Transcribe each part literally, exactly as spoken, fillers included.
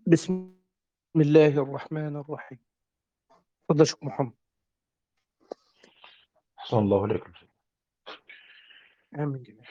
بسم الله الرحمن الرحيم. تفضل شيخ محمد. أحسن الله إليكم. آمين جميعا.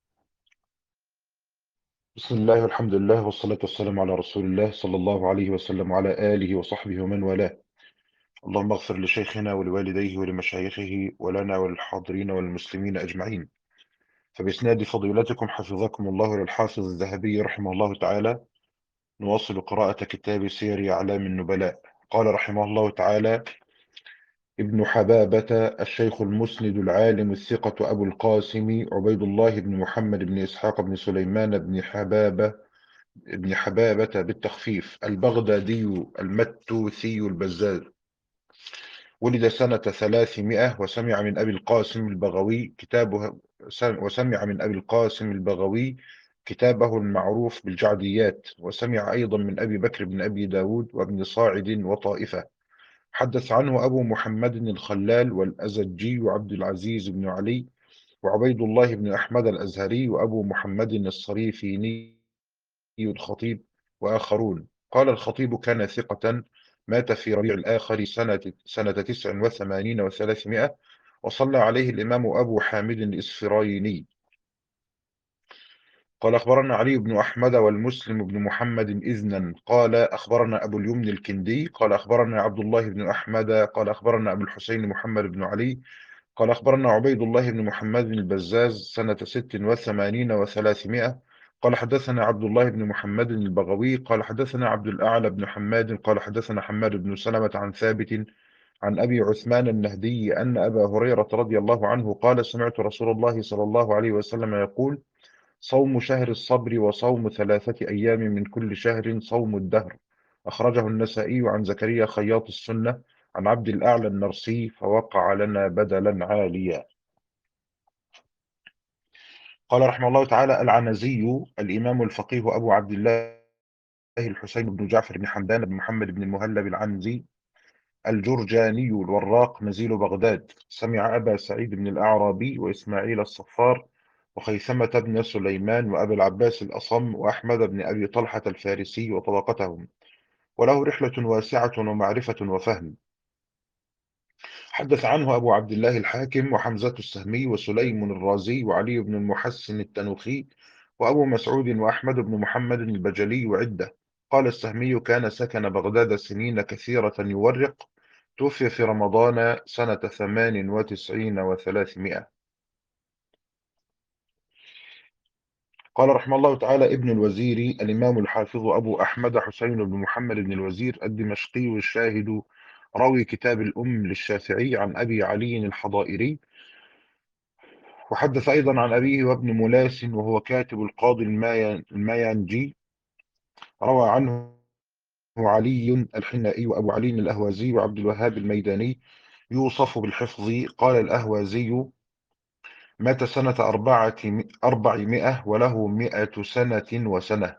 بسم الله والحمد لله والصلاة والسلام على رسول الله صلى الله عليه وسلم وعلى آله وصحبه ومن والاه. اللهم اغفر لشيخنا ولوالديه ولمشايخه ولنا وللحاضرين والمسلمين أجمعين. فبإسناد فضيلتكم حفظكم الله للحافظ الذهبي رحمه الله تعالى نواصل قراءة كتاب سير أعلام النبلاء. قال رحمه الله تعالى: ابن حبابة الشيخ المسند العالم الثقة أبو القاسم عبيد الله بن محمد بن إسحاق بن سليمان بن حبابة ابن حبابة بالتخفيف البغدادي المتوثي البزاز، ولد سنة ثلاثمائة وسمع من أبي القاسم البغوي كتابه وسمع من أبي القاسم البغوي كتابه المعروف بالجعديات، وسمع أيضا من أبي بكر بن أبي داود وابن صاعد وطائفة. حدث عنه أبو محمد الخلال والأزجي وعبد العزيز بن علي وعبيد الله بن أحمد الأزهري وأبو محمد الصريفيني الخطيب وآخرون. قال الخطيب: كان ثقة، مات في ربيع الآخر سنة سنة تسع وثمانين وثلاثمائة، وصلى عليه الإمام أبو حامد الإسفرايني. قال أخبرنا علي بن أحمد والمسلم بن محمد إذنا قال أخبرنا أبو اليمن الكندي قال أخبرنا عبد الله بن أحمد قال أخبرنا أبو الحسين محمد بن علي قال أخبرنا عبيد الله بن محمد البزاز سنة ست وثمانين وثلاثمائة قال حدثنا عبد الله بن محمد البغوي قال حدثنا عبد الأعلى بن حماد قال حدثنا حماد بن سلمة عن ثابت عن أبي عثمان النهدي أن أبا هريرة رضي الله عنه قال: سمعت رسول الله صلى الله عليه وسلم يقول: صوم شهر الصبر وصوم ثلاثة أيام من كل شهر صوم الدهر. أخرجه النسائي عن زكريا خياط السنة عن عبد الأعلى النرسي فوقع لنا بدلا عاليا. قال رحمه الله تعالى: العنزي الإمام الفقيه أبو عبد الله الحسين بن جعفر بن حمدان بن محمد بن المهلب العنزي الجرجاني الوراق نزيل بغداد، سمع أبا سعيد بن الأعرابي وإسماعيل الصفار وخيثمة بن سليمان وأبا العباس الأصم وأحمد بن أبي طلحة الفارسي وطبقتهم، وله رحلة واسعة ومعرفة وفهم. حدث عنه أبو عبد الله الحاكم وحمزة السهمي وسليم الرازي وعلي بن المحسن التنوخي وأبو مسعود وأحمد بن محمد البجلي وعدة. قال السهمي: كان سكن بغداد سنين كثيرة يورق، توفي في رمضان سنة ثمان وتسعين وثلاثمائة. قال رحمه الله تعالى: ابن الوزير الإمام الحافظ أبو أحمد حسين بن محمد بن الوزير الدمشقي الشاهد، راوي كتاب الأم للشافعي عن أبي علي الحضائري. وحدث أيضا عن أبيه وابن ملاس وهو كاتب القاضي الماي- الماينجي، روى عنه علي الحنائي وأبو علي الأهوازي وعبد الوهاب الميداني، يوصف بالحفظ. قال الأهوازي: مات سنة أربعة أربعمائة وله مائة سنة وسنة.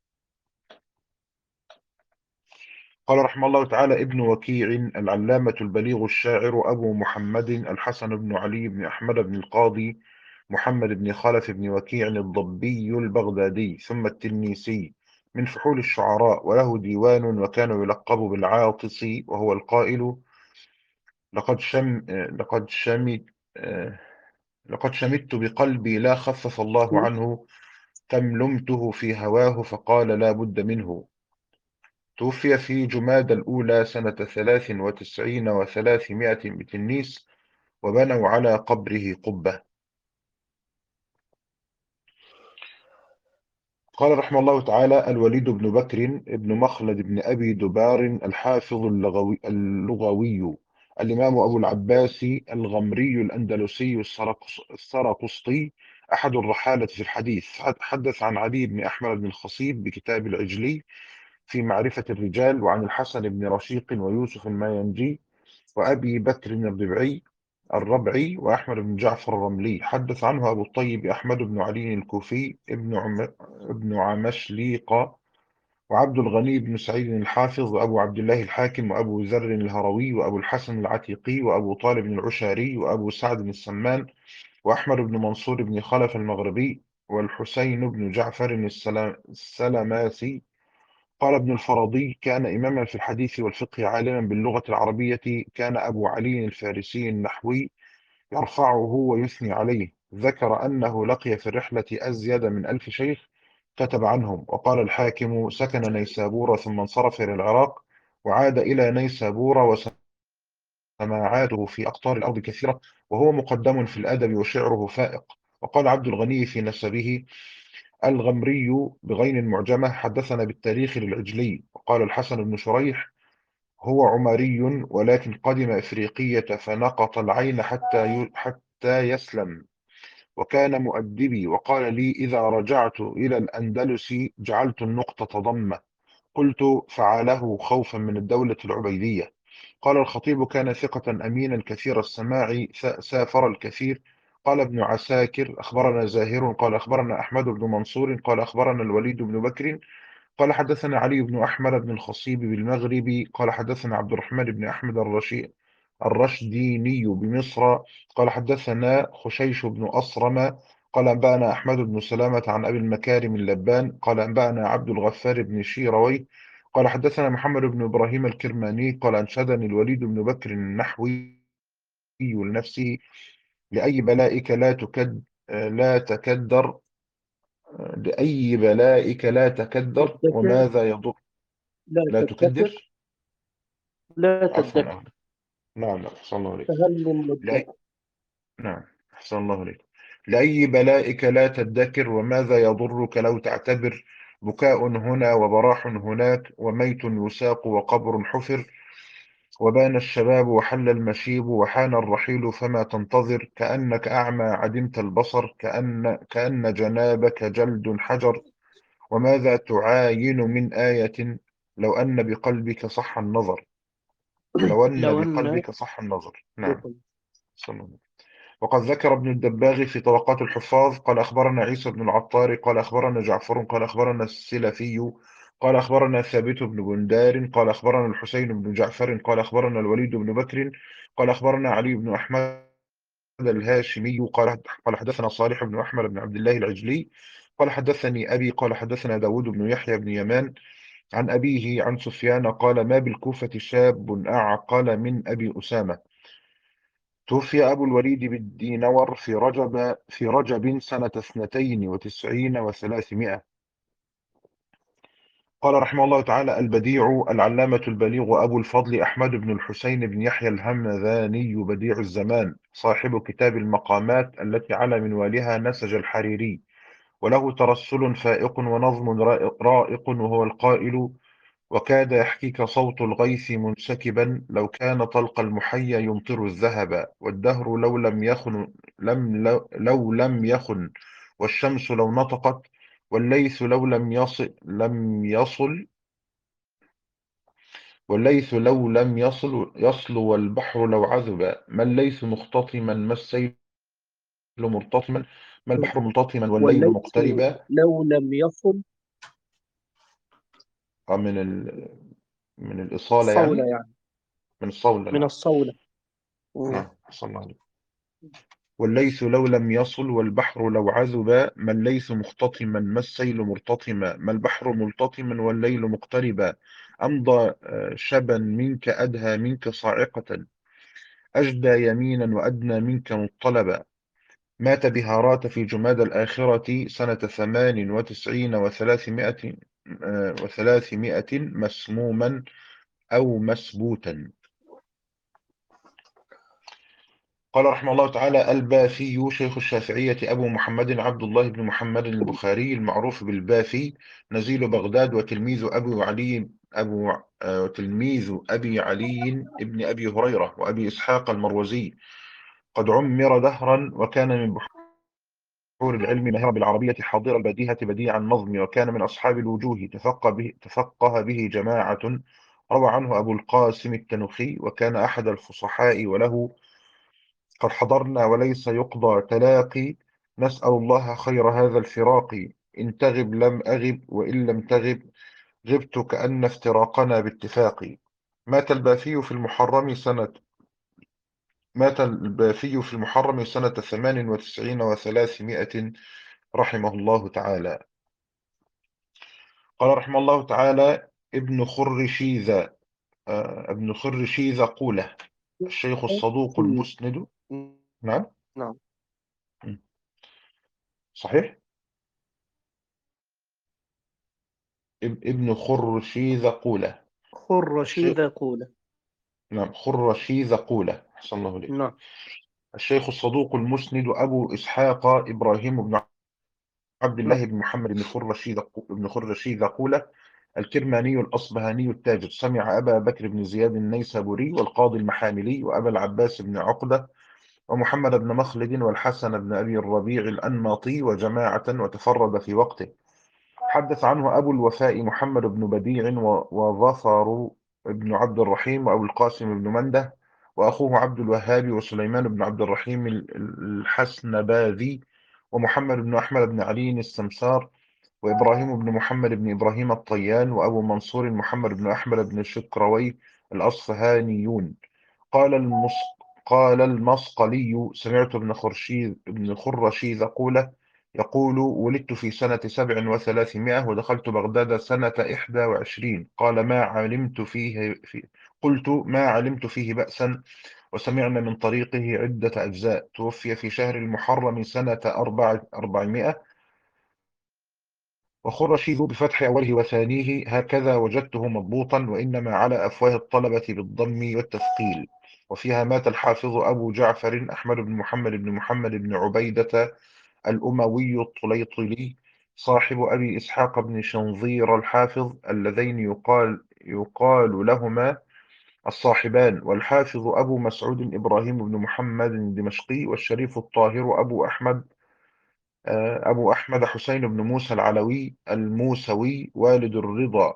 قال رحمه الله تعالى: ابن وكيع العلامة البليغ الشاعر أبو محمد الحسن بن علي بن أحمد بن القاضي محمد بن خلف بن وكيع الضبي البغدادي ثم التنيسي، من فحول الشعراء، وله ديوان وكان يلقب بالعاطس، وهو القائل: لقد شم لقد شمت لقد شمت بقلبي لا خفف الله عنه، كم لمته في هواه فقال لا بد منه. توفي في جماد الأولى سنة ثلاث وتسعين وثلاثمائة بتنيس، وبنوا على قبره قبة. قال رحمه الله تعالى: الوليد بن بكر بن مخلد بن أبي دبار الحافظ اللغوي, اللغوي الإمام أبو العباس الغمري الأندلسي السرقس- السرقسطي، أحد الرحالة في الحديث. حدث عن علي بن أحمد بن الخصيب بكتاب العجلي في معرفة الرجال، وعن الحسن بن رشيق ويوسف الماينجي وأبي بكر الربعي الربعي وأحمد بن جعفر الرملي. حدث عنه أبو الطيب أحمد بن علي الكوفي ابن عم ابن عمشليق وعبد الغني بن سعيد الحافظ وأبو عبد الله الحاكم وأبو ذر الهروي وأبو الحسن العتيقي وأبو طالب العشاري وأبو سعد السمان وأحمد بن منصور بن خلف المغربي والحسين بن جعفر السلا- السلماسي قال ابن الفرضي: كان إماما في الحديث والفقه، عالما باللغة العربية. كان أبو علي الفارسي النحوي يرفعه ويثني عليه. ذكر أنه لقي في الرحلة أزيد من ألف شيخ كتب عنهم. وقال الحاكم: سكن نيسابور ثم انصرف إلى العراق، وعاد إلى نيسابور، وسماعاته في أقطار الأرض كثيرة، وهو مقدم في الأدب وشعره فائق. وقال عبد الغني في نسبه الغمري بغين المعجمة: حدثنا بالتاريخ للعجلي. وقال الحسن بن شريح: هو عمري، ولكن قدم إفريقية فنقط العين حتى ي... حتى يسلم، وكان مؤدبي. وقال لي: إذا رجعت إلى الأندلس جعلت النقطة ضمة. قلت: فعله خوفا من الدولة العبيدية. قال الخطيب: كان ثقة أمينا كثير السماع، س- سافر الكثير. قال ابن عساكر: أخبرنا زاهر قال أخبرنا أحمد بن منصور قال أخبرنا الوليد بن بكر قال حدثنا علي بن أحمد بن الخصيب بالمغرب قال حدثنا عبد الرحمن بن أحمد الرشي الرشديني بمصر قال حدثنا خشيش بن أصرم قال أنبأنا أحمد بن سلامة عن أبي المكارم اللبان قال أنبأنا عبد الغفار بن شيروي قال حدثنا محمد بن إبراهيم الكرماني قال أنشدني الوليد بن بكر النحوي لنفسه: لأي بلائك لا تكد لا تكدر لأي بلائك لا تكدر تدكر، وماذا يضر. لا لا تدكر، تكدر. لا عفوا تدكر. أهلا. نعم، نعم، أحسن الله عليك. فهل من لأي... مدكر؟ نعم، أحسن الله عليك. لأي بلائك لا تدكر وماذا يضرك لو تعتبر. بكاء هنا وبراح هناك، وميت يساق وقبر حفر، وبان الشباب وحل المشيب وحان الرحيل، فما تنتظر. كأنك أعمى عدمت البصر، كأن كأن جنابك جلد حجر. وماذا تعاين من آية لو أن بقلبك صح النظر. لو أن لو أن بقلبك صح النظر. نعم. بكم. صلى الله عليه وسلم. وقد ذكر ابن الدباغ في طبقات الحفاظ قال أخبرنا عيسى بن العطار قال أخبرنا جعفر قال أخبرنا السلفي قال أخبرنا ثابت بن بندار قال أخبرنا الحسين بن جعفر قال أخبرنا الوليد بن بكر قال أخبرنا علي بن أحمد الهاشمي قال قال حدثنا صالح بن أحمد بن عبد الله العجلي قال حدثني أبي قال حدثنا داود بن يحيى بن يمان عن أبيه عن سفيان قال: ما بالكوفة شاب أعقل من أبي أسامة. توفي أبو الوليد بالدينور في رجب في رجب سنة اثنتين وتسعين وثلاثمائة. قال رحمه الله تعالى: البديع العلامة البليغ أبو الفضل أحمد بن الحسين بن يحيى الهمذاني بديع الزمان، صاحب كتاب المقامات التي على منوالها نسج الحريري، وله ترسل فائق ونظم رائق، وهو القائل: وكاد يحكيك صوت الغيث منسكبا، لو كان طلق المحيا يمطر الذهب، والدهر لو لم يخن لم لو, لو لم يخن، والشمس لو نطقت، والليث لو لم يصل لم يصل والليث لو لم يصل يصل والبحر لو عذب. ما الليث مختطما، ما السيل مرتطما، ما البحر ملتطما والليل والليث مقتربا. لو لم يصل. آه، من ال... من الإصالة صولة يعني. يعني. من الصولة، من نعم. الصولة. مم. نعم، صلى الله عليه. والليث لو لم يصل والبحر لو عذبا، ما الليث مختطما، ما السيل مرتطما، ما البحر ملتطما والليل مقتربا. أمضى آه، شبا منك أدهى منك صاعقة، أجدى يمينا وأدنى منك مطلبا. مات بهارات في جماد الآخرة سنة ثمان وتسعين وثلاثمائة آه، وثلاثمائة مسموما أو مسبوتا. قال رحمه الله تعالى: الباثي شيخ الشافعية أبو محمد عبد الله بن محمد البخاري المعروف بالباثي، نزيل بغداد، وتلميذ أبو علي أبو آه، تلميذ أبي علي ابن أبي هريرة وأبي إسحاق المروزي. قد عمر دهرا، وكان من بحور العلم ماهرا بالعربية، حاضر البديهة بديع النظم، وكان من أصحاب الوجوه، تفقه به, تفقه به جماعة. روى عنه أبو القاسم التنوخي، وكان أحد الفصحاء، وله: قد حضرنا وليس يقضى تلاقي، نسأل الله خير هذا الفراق، إن تغب لم أغب وإن لم تغب غبت، كأن افتراقنا باتفاق. مات البافي في المحرم سنة مات البافي في المحرم سنة ثمان وتسعين وثلاثمائة رحمه الله تعالى. قال رحمه الله تعالى: ابن خرشيذ، آه، ابن خرشيذ قوله: الشيخ الصدوق المسند. نعم. نعم. م. صحيح. اب- ابن خرشيذ قوله. خر الشيخ، رشيد قولة. نعم، خرشيذ قوله، أحسن الله إليك. نعم. الشيخ الصدوق المسند أبو إسحاق إبراهيم بن عبد نعم. الله بن محمد بن خرشيذ بن خرشيذ قوله الكرماني الأصبهاني التاجر، سمع أبا بكر بن زياد النيسابوري والقاضي المحاملي وأبا العباس بن عقدة ومحمد بن مخلد والحسن بن أبي الربيع الأنماطي وجماعة، وتفرد في وقته. حدث عنه أبو الوفاء محمد بن بديع و- وظفر بن عبد الرحيم وأبو القاسم بن منده وأخوه عبد الوهاب وسليمان بن عبد الرحيم ال- ال- الحسنباذي ومحمد بن أحمد بن علي السمسار وإبراهيم بن محمد بن إبراهيم الطيان وأبو منصور محمد بن أحمد بن شكروي الأصفهانيون. قال المص... قال المصقلي: سمعت ابن خرشيذ ابن خرشيذ قوله يقول: ولدت في سنة سبع وثلاثمائة ودخلت بغداد سنة إحدى وعشرين. قال: ما علمت فيه في... قلت: ما علمت فيه بأسا. وسمعنا من طريقه عدة أجزاء. توفي في شهر المحرم سنة أربع أربعمائة. وخرشيذ بفتح أوله وثانيه هكذا وجدته مضبوطا، وإنما على أفواه الطلبة بالضم والتثقيل. وفيها مات الحافظ أبو جعفر أحمد بن محمد بن محمد بن عبيدة الأموي الطليطلي، صاحب أبي إسحاق بن شنظير الحافظ، اللذين يقال يقال لهما الصاحبان. والحافظ أبو مسعود إبراهيم بن محمد الدمشقي، والشريف الطاهر أبو أحمد آه، أبو أحمد حسين بن موسى العلوي الموسوي والد الرضا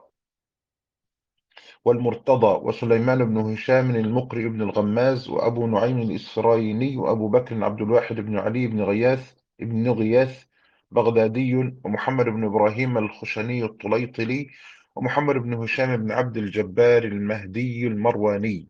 والمرتضى، وسليمان بن هشام المقري بن الغماز، وأبو نعيم الإسفرايني، وأبو بكر عبد الواحد بن علي بن غياث بن غياث بغدادي، ومحمد بن إبراهيم الخشني الطليطلي، ومحمد بن هشام بن عبد الجبار المهدي المرواني.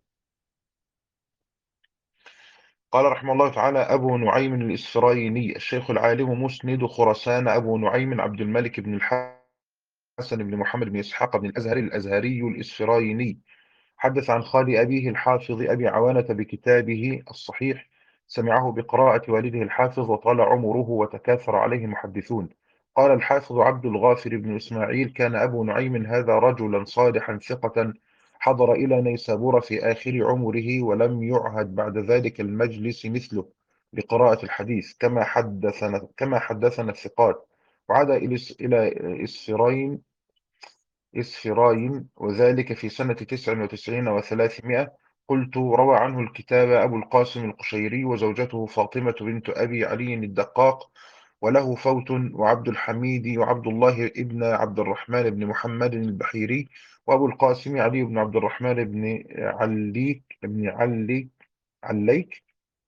قال رحمه الله تعالى: أبو نعيم الإسفرايني الشيخ العالم مسند خراسان أبو نعيم عبد الملك بن الحسن بن محمد بن إسحاق بن الأزهري الأزهري الإسفرايني. حدث عن خال أبيه الحافظ أبي عوانة بكتابه الصحيح، سمعه بقراءة والده الحافظ، وطال عمره وتكاثر عليه المحدثون. قال الحافظ عبد الغافر بن إسماعيل: كان أبو نعيم هذا رجلا صالحا ثقة، حضر إلى نيسابور في آخر عمره، ولم يعهد بعد ذلك المجلس مثله لقراءة الحديث، كما حدثنا كما حدثنا الثقات. وعاد إلى إلى إسفراين إسفراين، وذلك في سنة تسع وتسعين وثلاثمائة. قلت: روى عنه الكتاب أبو القاسم القشيري وزوجته فاطمة بنت أبي علي الدقاق، وله فوت، وعبد الحميد وعبد الله ابن عبد الرحمن بن محمد البحيري، وأبو القاسم علي بن عبد الرحمن بن عليك بن علي عليك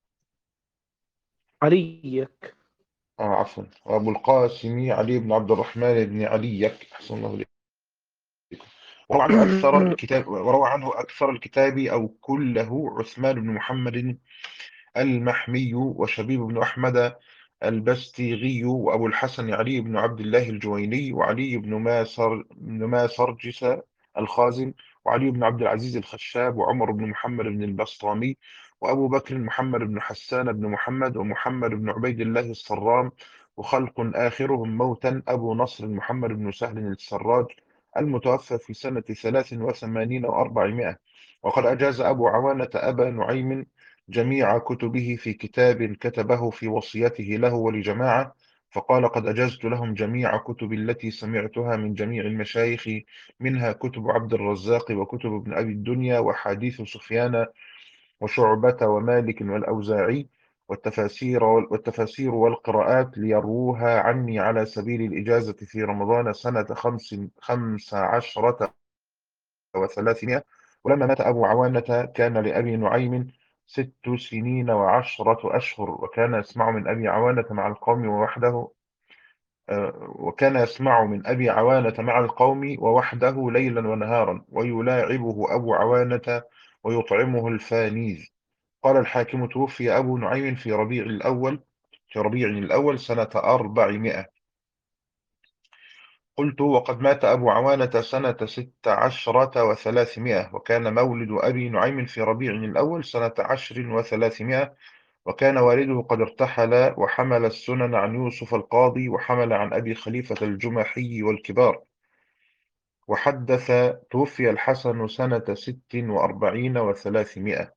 عليك. آه عفوا وأبو القاسم علي بن عبد الرحمن بن عليك، أحسن الله إليك. وروى عنه أكثر الكتاب وروى عنه أكثر الكتاب أو كله عثمان بن محمد المحمي، وشبيب بن أحمد البستيغي، وأبو الحسن علي بن عبد الله الجويني، وعلي بن ماسر بن ماسرجس الخازن، وعلي بن عبد العزيز الخشاب، وعمر بن محمد بن البسطامي، وأبو بكر محمد بن حسان بن محمد، ومحمد بن عبيد الله الصرام، وخلق آخرهم موتا أبو نصر محمد بن سهل السراج، المتوفى في سنة ثلاث وثمانين وأربعمائة. وقد أجاز أبو عوانة أبا نعيم جميع كتبه في كتاب كتبه في وصيته له ولجماعة، فقال: قد أجزت لهم جميع كتبي التي سمعتها من جميع المشايخ، منها كتب عبد الرزاق، وكتب ابن أبي الدنيا، وحديث سفيان وشعبة ومالك والأوزاعي، والتفاسير والتفاسير والقراءات، ليروها عني على سبيل الإجازة في رمضان سنة خمس خمس عشرة وثلاثمائة. ولما مات أبو عوانة كان لأبي نعيم ست سنين وعشرة أشهر، وكان يسمع من أبي عوانة مع القوم ووحده آه، وكان يسمع من أبي عوانة مع القوم ووحده ليلا ونهارا، ويلاعبه أبو عوانة ويطعمه الفانيذ. قال الحاكم: توفي أبو نعيم في ربيع الأول في ربيع الأول سنة أربعمائة. قلت: وقد مات أبو عوانة سنة ست عشرة وثلاثمائة، وكان مولد أبي نعيم في ربيع الأول سنة عشر وثلاثمائة، وكان والده قد ارتحل، وحمل السنن عن يوسف القاضي، وحمل عن أبي خليفة الجمحي والكبار. وحدث: توفي الحسن سنة ست وأربعين وثلاثمائة.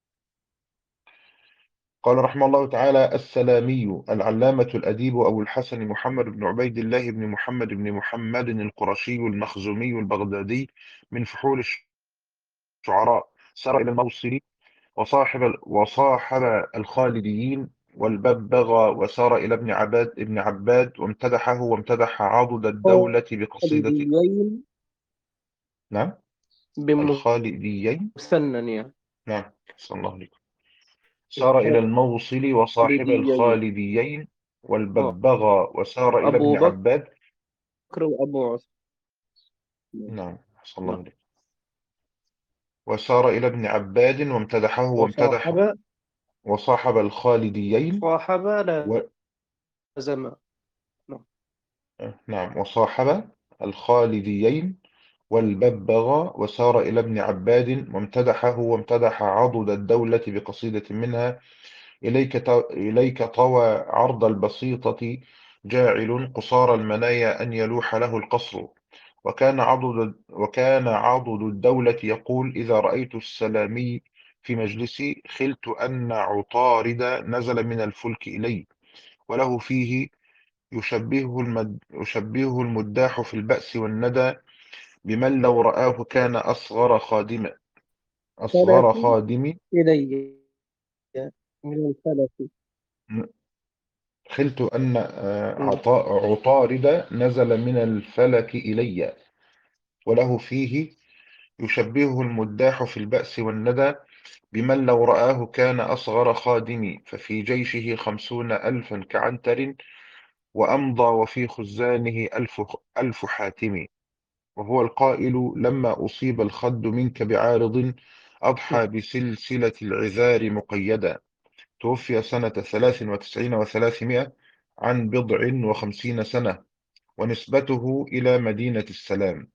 قال رحمه الله تعالى: السلامي العلامة الأديب أبو الحسن محمد بن عبيد الله بن محمد بن محمد القرشي المخزومي البغدادي، من فحول الشعراء، سار إلى الموصل، وصاحب وصاحب الخالديين والببغا، وسار إلى ابن عباد ابن عباد وامتدحه، وامتدح عضد الدولة بقصيدة. خالديين نعم. الخالديين. بمثنى يعني. نعم، صلى الله عليه. سار إلى الموصل وصاحب خالديين. الخالديين اه، والببغا، وسار إلى أبو ابن بكر عباد. وأبو عثمان. نعم، صلى الله نعم. عليه. وسار إلى ابن عباد وامتدحه وامتدح، وصاحب وصاحب الخالديين صاحب و... لازم. نعم. نعم، وصاحب الخالديين والببغا، وسار إلى ابن عباد وامتدحه، وامتدح عضد الدولة بقصيدة منها: إليك ط- إليك طوى عرض البسيطة، جاعل قصار المنايا أن يلوح له القصر. وكان عضد وكان عضد الدولة يقول: إذا رأيت السلامي في مجلسي، خلت أن عطارد نزل من الفلك إلي. وله فيه: يشبهه المد يشبهه المداح في البأس والندى، بمن لو رآه كان أصغر خادم أصغر فلك خادم إلي من الفلك. خلت أن آه، نعم. عطا- عطارد نزل من الفلك إلي. وله فيه: يشبهه المداح في البأس والندى، بمن لو رآه كان أصغر خادم، ففي جيشه خمسون ألفا كعنتر، وأمضى وفي خزانه ألف, ألف حاتم. وهو القائل: لما أصيب الخد منك بعارض، أضحى بسلسلة العذار مقيدا. توفي سنة ثلاث وتسعين وثلاثمائة، عن بضع وخمسين سنة، ونسبته إلى مدينة السلام.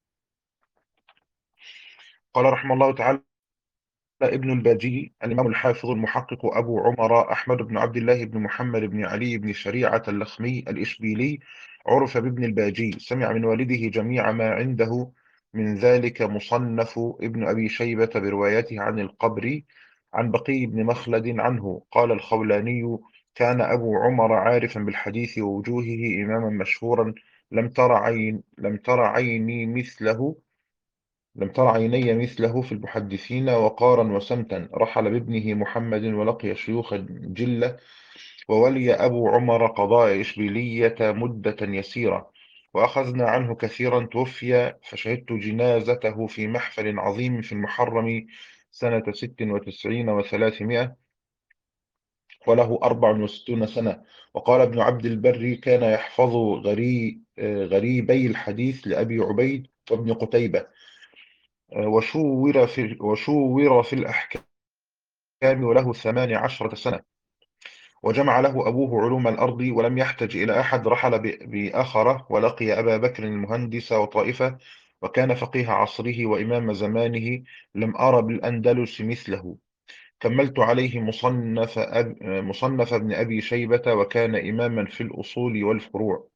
قال رحمه الله تعالى: ابن الباجي الإمام الحافظ المحقق أبو عمر أحمد بن عبد الله بن محمد بن علي بن شريعة اللخمي الإشبيلي، عرف بابن الباجي، سمع من والده جميع ما عنده من ذلك مصنف ابن أبي شيبة بروايته عن القبري، عن بقي بن مخلد عنه. قال الخولاني: كان أبو عمر عارفا بالحديث ووجوهه، إماما مشهورا، لم تر عين لم تر عيني مثله لم تر عيني مثله في المحدثين، وقارا وسمتا. رحل بابنه محمد، ولقي شيوخا جلة، وولي أبو عمر قضاء إشبيلية مدة يسيرة، وأخذنا عنه كثيرا. توفي فشهدت جنازته في محفل عظيم في المحرم سنة ست وتسعين وثلاثمائة، وله أربع وستون سنة. وقال ابن عبد البر: كان يحفظ غري غريبي الحديث لأبي عبيد وابن قتيبة، وشوّر في وشوّر في الأحكام، وله ثمان عشرة سنة، وجمع له أبوه علوم الأرض، ولم يحتج إلى أحد. رحل ب- بآخرة، ولقي أبا بكر المهندس وطائفة، وكان فقيه عصره وإمام زمانه، لم أر بالأندلس مثله. كملت عليه مصنف أب مصنف ابن أبي شيبة، وكان إماما في الأصول والفروع.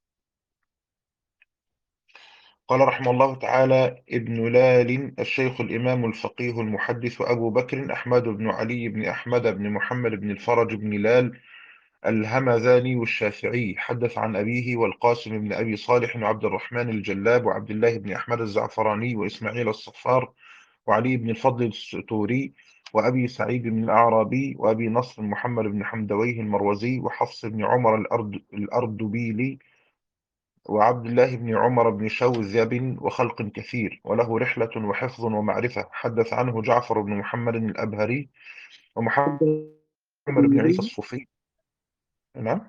قال رحمه الله تعالى: ابن لال الشيخ الإمام الفقيه المحدث أبو بكر أحمد بن علي بن أحمد بن محمد بن الفرج بن لال الهمذاني الشافعي، حدث عن أبيه والقاسم بن أبي صالح وعبد الرحمن الجلاب وعبد الله بن أحمد الزعفراني وإسماعيل الصفار وعلي بن الفضل الستوري وأبي سعيد بن الأعرابي وأبي نصر محمد بن حمدويه المروزي وحفص بن عمر الأرد الأردبيلي وعبد الله بن عمر بن شوذب، وخلق كثير. وله رحلة وحفظ ومعرفة. حدث عنه جعفر بن محمد الأبهري ومحمد بن عيسى الدبيري. الصوفي. نعم.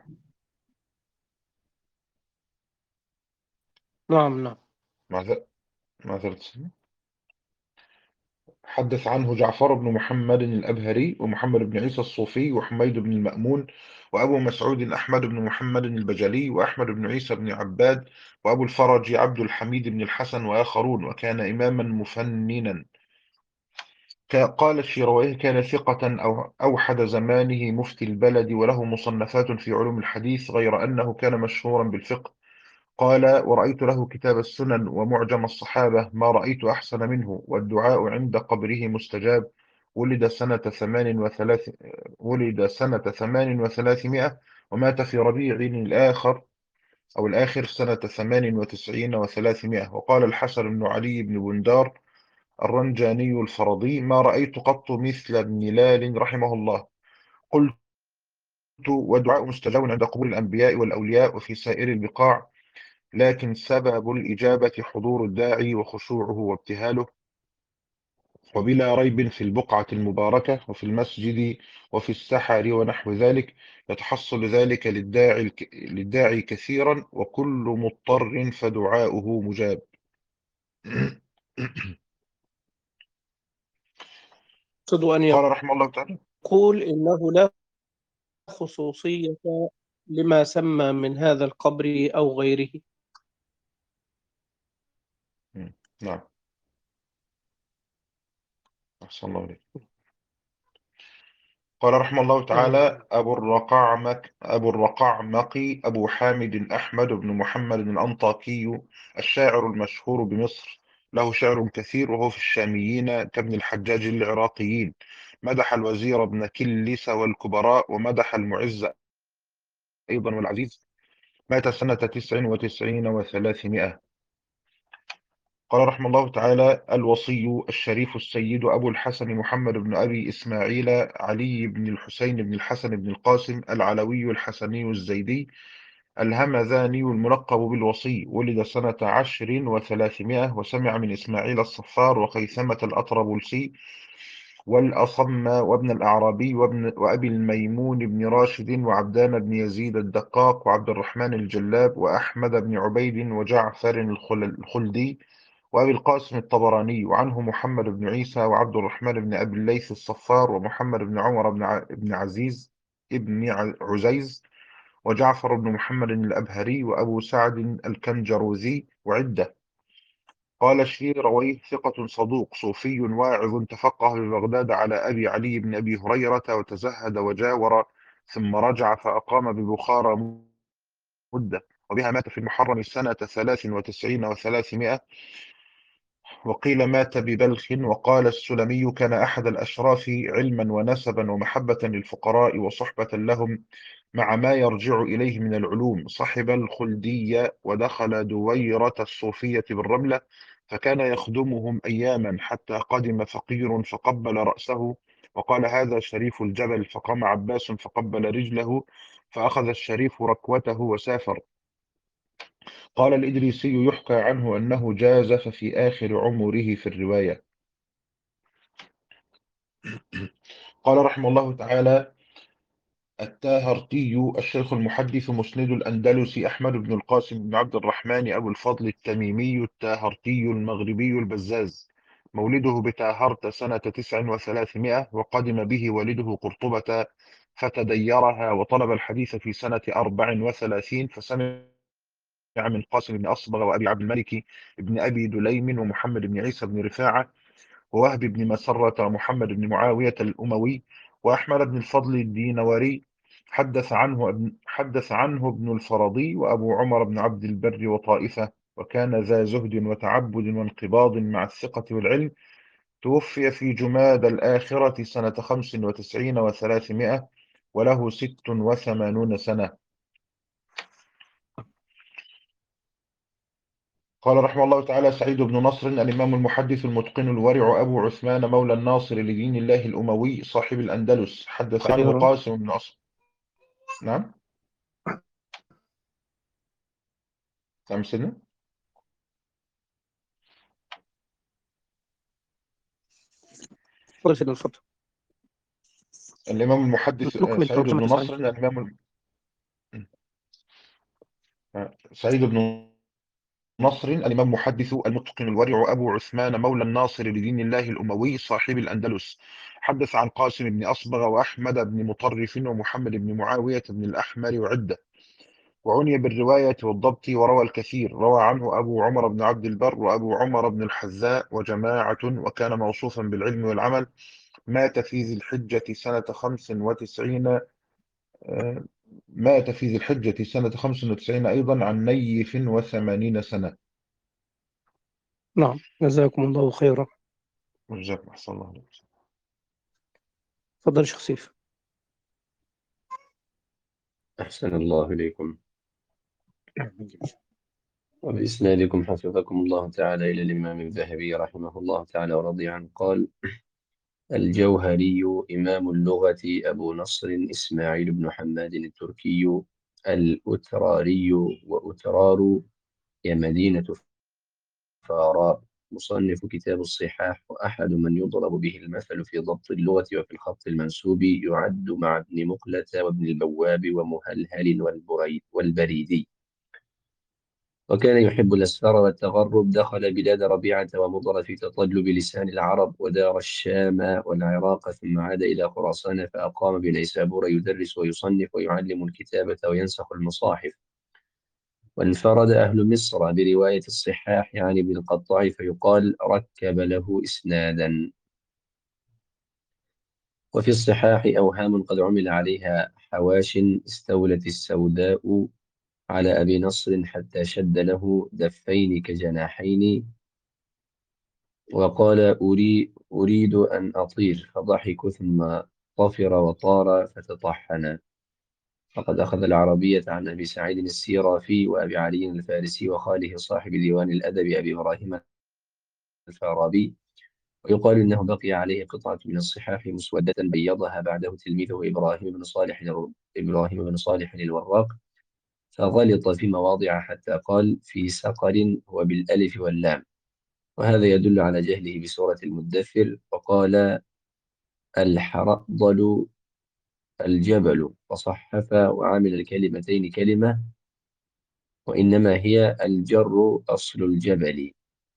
نعم. نعم. معذرة معذرة. حدث عنه جعفر بن محمد الأبهري ومحمد بن عيسى الصوفي وحميد بن المأمون وأبو مسعود أحمد بن محمد البجلي وأحمد بن عيسى بن عباد وأبو الفرج عبد الحميد بن الحسن وآخرون، وكان إماما مفننا. قال الشيرويه: كان ثقة أو أوحد زمانه مفتي البلد، وله مصنفات في علوم الحديث، غير أنه كان مشهورا بالفقه. قال: ورأيت له كتاب السنن ومعجم الصحابة، ما رأيت أحسن منه، والدعاء عند قبره مستجاب. ولد سنة ثمان وثلاث ولد سنة ثمان وثلاثمائة، ومات في ربيع الآخر أو الآخر سنة ثمان وتسعين وثلاثمائة. وقال الحسن بن علي بن بندار الرنجاني الفرضي: ما رأيت قط مثل ابن لال رحمه الله. قلت: ودعاء مستجاب عند قبور الأنبياء والأولياء وفي سائر البقاع، لكن سبب الإجابة حضور الداعي وخشوعه وابتهاله، وبلا ريب في البقعة المباركة وفي المسجد وفي السحر ونحو ذلك، يتحصل ذلك للداعي, الك... للداعي كثيرا، وكل مضطر فدعاؤه مجاب. يقصد أن قال رحمه الله تعالى: يقول إنه لا خصوصية لما سمى من هذا القبر أو غيره. نعم، أحسن الله عليك. قال رحمه الله تعالى: أبو الرقعمك أبو الرقعمقي أبو حامد أحمد بن محمد الأنطاكي، الشاعر المشهور بمصر، له شعر كثير، وهو في الشاميين كابن الحجاج العراقيين. مدح الوزير ابن كلس والكبراء، ومدح المعز أيضا والعزيز. مات سنة تسع وتسعين وثلاثمائة. قال رحمه الله تعالى: الوصي الشريف السيد أبو الحسن محمد بن أبي إسماعيل علي بن الحسين بن الحسن بن القاسم العلوي الحسني الزيدي الهمذاني الملقب بالوصي، ولد سنة عشر وثلاثمائة، وسمع من إسماعيل الصفار وخيثمة الأطربلسي والأصم وابن الأعرابي وابن وأبي الميمون بن راشد وعبدان بن يزيد الدقاق وعبد الرحمن الجلاب وأحمد بن عبيد وجعفر الخل- الخلدي وأبي القاسم الطبراني. وعنه محمد بن عيسى وعبد الرحمن بن أبي الليث الصفار ومحمد بن عمر بن ع- بن عزيز ابن ع- عزيز وجعفر بن محمد الأبهري وأبو سعد الكنجروذي وعدة. قال الشيروي: ثقة صدوق صوفي واعظ، تفقه ببغداد على أبي علي بن أبي هريرة وتزهد وجاور، ثم رجع فأقام ببخارى مدة، وبها مات في المحرم سنة ثلاث وتسعين وثلاثمائة. وقيل مات ببلخ. وقال السلمي: كان أحد الأشراف علما ونسبا ومحبة للفقراء وصحبة لهم، مع ما يرجع إليه من العلوم. صحب الخلدية ودخل دويرة الصوفية بالرملة، فكان يخدمهم أياما حتى قدم فقير فقبل رأسه وقال: هذا شريف الجبل. فقام عباس فقبل رجله، فأخذ الشريف ركوته وسافر. قال الإدريسي: يحكى عنه أنه جازف في آخر عمره في الرواية. قال رحمه الله تعالى: التاهرتي الشيخ المحدث مسند الأندلس أحمد بن القاسم بن عبد الرحمن أبو الفضل التميمي التاهرتي المغربي البزاز، مولده بتاهرت سنة تسع وثلاثمائة، وقدم به والده قرطبة فتديرها، وطلب الحديث في سنة أربع وثلاثين، فسمع من قاسم بن أصبغ وأبي عبد الملك بن أبي دليم ومحمد بن عيسى بن رفاعة ووهب بن مسرة ومحمد بن معاوية الأموي وأحمد بن الفضل الدينوري. حدث عنه ابن حدث عنه ابن الفرضي وأبو عمر بن عبد البر وطائفة، وكان ذا زهد وتعبد وانقباض مع الثقة والعلم. توفي في جماد الآخرة سنة خمس وتسعين وثلاثمائة، وله ست وثمانون سنة. قال رحمه الله تعالى: سعيد بن نصر الإمام المحدث المتقن الورع أبو عثمان مولى الناصر لدين الله الأموي صاحب الأندلس. حدث عنه خيرا. قاسم بن أصل. نعم. نعم سيدنا. تفضل سيدنا، تفضل. الإمام المحدث آه، نكمل سعيد بن ترجمة نصر سعيد. الإمام الم- آه، سعيد بن نصر الإمام محدث المتقن الورع أبو عثمان مولى الناصر لدين الله الأموي صاحب الأندلس، حدث عن قاسم بن أصبغ وأحمد بن مطرف ومحمد بن معاوية بن الأحمر وعدة، وعني بالرواية والضبط وروى الكثير. روى عنه أبو عمر بن عبد البر وأبو عمر بن الحذاء وجماعة، وكان موصوفا بالعلم والعمل. مات في ذي الحجة سنة خمس وتسعين. آه، مات في ذي الحجة سنة خمس وتسعين أيضا عن نيف وثمانين سنة. نعم، جزاكم الله خيرا. وجزاكم أحسن الله عليك. تفضل شيخ سيف. أحسن الله إليكم. وبإسنادكم حفظكم الله تعالى إلى الإمام الذهبي رحمه الله تعالى ورضي عنه قال: الجوهري إمام اللغة أبو نصر إسماعيل بن حماد التركي الأتراري، وأترار هي مدينة فاراء، مصنف كتاب الصحاح، وأحد من يضرب به المثل في ضبط اللغة وفي الخط المنسوب، يعد مع ابن مقلة وابن البواب ومهلهل والبريد والبريدي. وكان يحب الأسفار والتغرب، دخل بلاد ربيعة ومضر في تطلب لسان العرب، ودار الشام والعراق، ثم عاد إلى خراسان فأقام بنيسابور يدرس ويصنف ويعلم الكتابة وينسخ المصاحف. وانفرد أهل مصر برواية الصحاح يعني ابن القطاع، فيقال ركب له إسنادا. وفي الصحاح أوهام قد عمل عليها حواش، استولت السوداء على أبي نصر حتى شد له دفين كجناحين، وقال أري أريد أن أطير، فضحكوا ثم طفر وطار فتطحن. فقد أخذ العربية عن أبي سعيد السيرافي وأبي علي الفارسي وخاله صاحب ديوان الأدب أبي إبراهيم الفارابي. ويقال إنه بقي عليه قطعة من الصحاح مسودة بيضها بعده تلميذه إبراهيم بن صالح الر- إبراهيم بن صالح الوراق، فغلط في مواضع حتى قال في سقر وبالألف واللام، وهذا يدل على جهله بسورة المدثر. وقال الحرضل الجبل، فصحف وعامل الكلمتين كلمة، وإنما هي الجر أصل الجبل.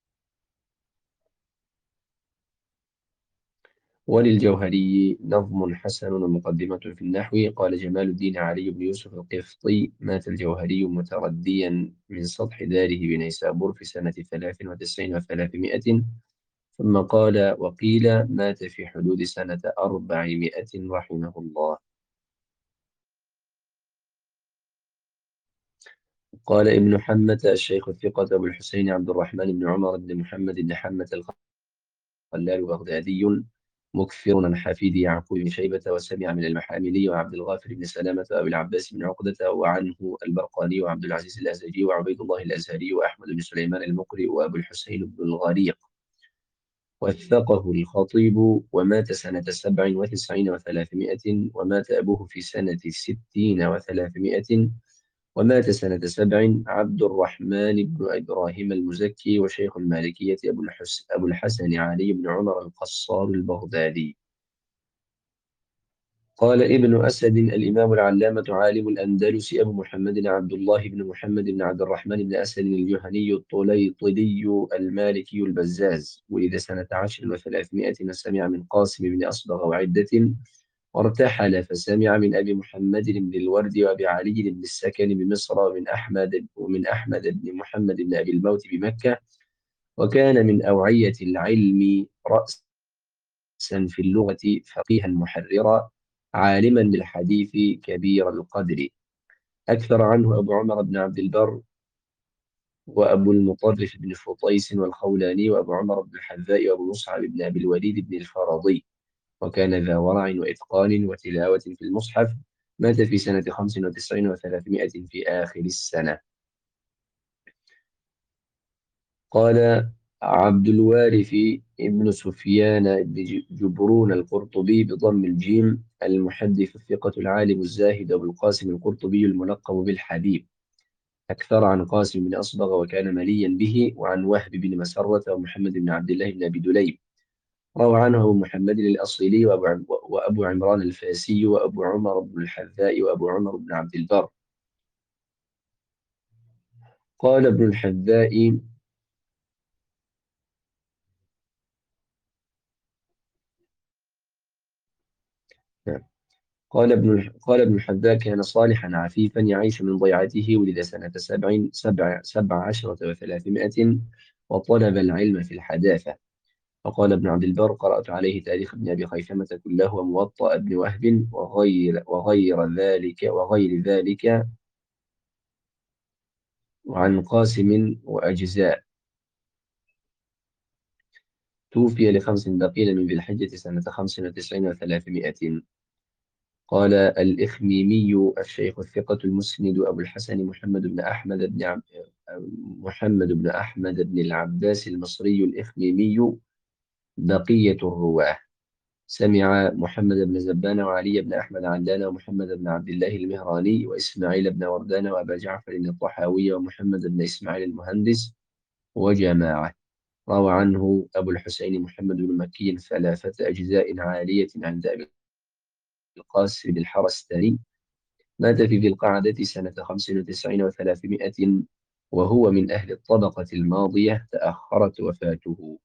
وللجوهري نظم حسن ومقدمة في النحو. قال جمال الدين علي بن يوسف القفطي: مات الجوهري مترديا من سطح داره بنيسابور في سنة ثلاث وتسعين وثلاثمائة. ثم قال: وقيل مات في حدود سنة أربعمائة رحمه الله. قال ابن حمة الشيخ الثقة أبو الحسين عبد الرحمن بن عمر بن محمد بن حمة الخلال بغدادي، مكثر عن حفيد يعقوب بن شيبة، وسمع من المحاملي وعبد الغافر بن سلامة وأبي العباس بن عقدة، وعنه البرقاني وعبد العزيز الأزهري وعبيد الله الأزهري وأحمد بن سليمان المقري وأبو الحسين بن الغريق. وثقه الخطيب، ومات سنة سبع وتسعين وثلاثمائة، ومات أبوه في سنة ستين وثلاثمائة، ومات سنة سبع عبد الرحمن بن إبراهيم المزكي، وشيخ المالكية أبو الحس أبو الحسن علي بن عمر القصار البغدادي. قال ابن أسد الإمام العلامة عالم الأندلس أبو محمد عبد الله بن محمد بن عبد الرحمن بن أسد الجهني الطليطلي المالكي البزاز، ولد سنة عشر وثلاثمائة، وسمع من قاسم بن أصبغ وعدة، وارتحل فسمع من أبي محمد بن الورد وأبي علي بن السكن بمصر، ومن أحمد ومن أحمد بن محمد بن أبي الموت بمكة، وكان من أوعية العلم رأسا في اللغة، فقيها محررا، عالما بالحديث كبير القدر. أكثر عنه أبو عمر بن عبد البر وأبو المطرف بن فطيس والخولاني وأبو عمر بن الحذاء وأبو مصعب بن أبي الوليد بن الفرضي، وكان ذا ورع وإتقان وتلاوة في المصحف. مات في سنة خمس وتسعين وثلاثمائة في آخر السنة. قال عبد الوارث ابن سفيان بن ج- جبرون القرطبي بضم الجيم، المحدث الثقة العالم الزاهد أبو القاسم القرطبي الملقب بالحبيب، أكثر عن قاسم بن أصبغ وكان مليا به، وعن وهب بن مسرة ومحمد بن عبد الله بن أبي دليم. روى عنه أبو محمد الأصيلي وأبو, عم- وأبو عمران الفاسي وأبو عمر بن الحذاء وأبو عمر بن عبد البر. قال ابن الحذاء نعم. قال ابن قال ابن الحذاء كان صالحا عفيفا يعيش من ضيعته، ولد سنة سبع سبع سبع عشرة وثلاثمائة، وطلب العلم في الحداثة. وقال ابن عبد البر قرأت عليه تاريخ ابن أبي خيثمة كله وموطأ ابن وهب وغير وغير ذلك وغير ذلك وعن قاسم وأجزاء. توفي لخمس بقين من ذي الحجة سنة خمس وتسعين وثلاثمائة. قال الإخميمي الشيخ الثقة المسند أبو الحسن محمد بن أحمد بن عب... محمد بن أحمد بن العباس المصري الإخميمي بقية الرواة. سمع محمد بن زبان وعلي بن أحمد علان ومحمد بن عبد الله المهراني وإسماعيل بن وردان وأبا جعفر الطحاوي ومحمد بن إسماعيل المهندس وجماعة. روى عنه أبو الحسين محمد بن مكي ثلاثة أجزاء عالية عند أبي القاسم الحرستاني. مات في ذي القعدة سنة خمس وتسعين وثلاثمائة، وهو من أهل الطبقة الماضية، تأخرت وفاته.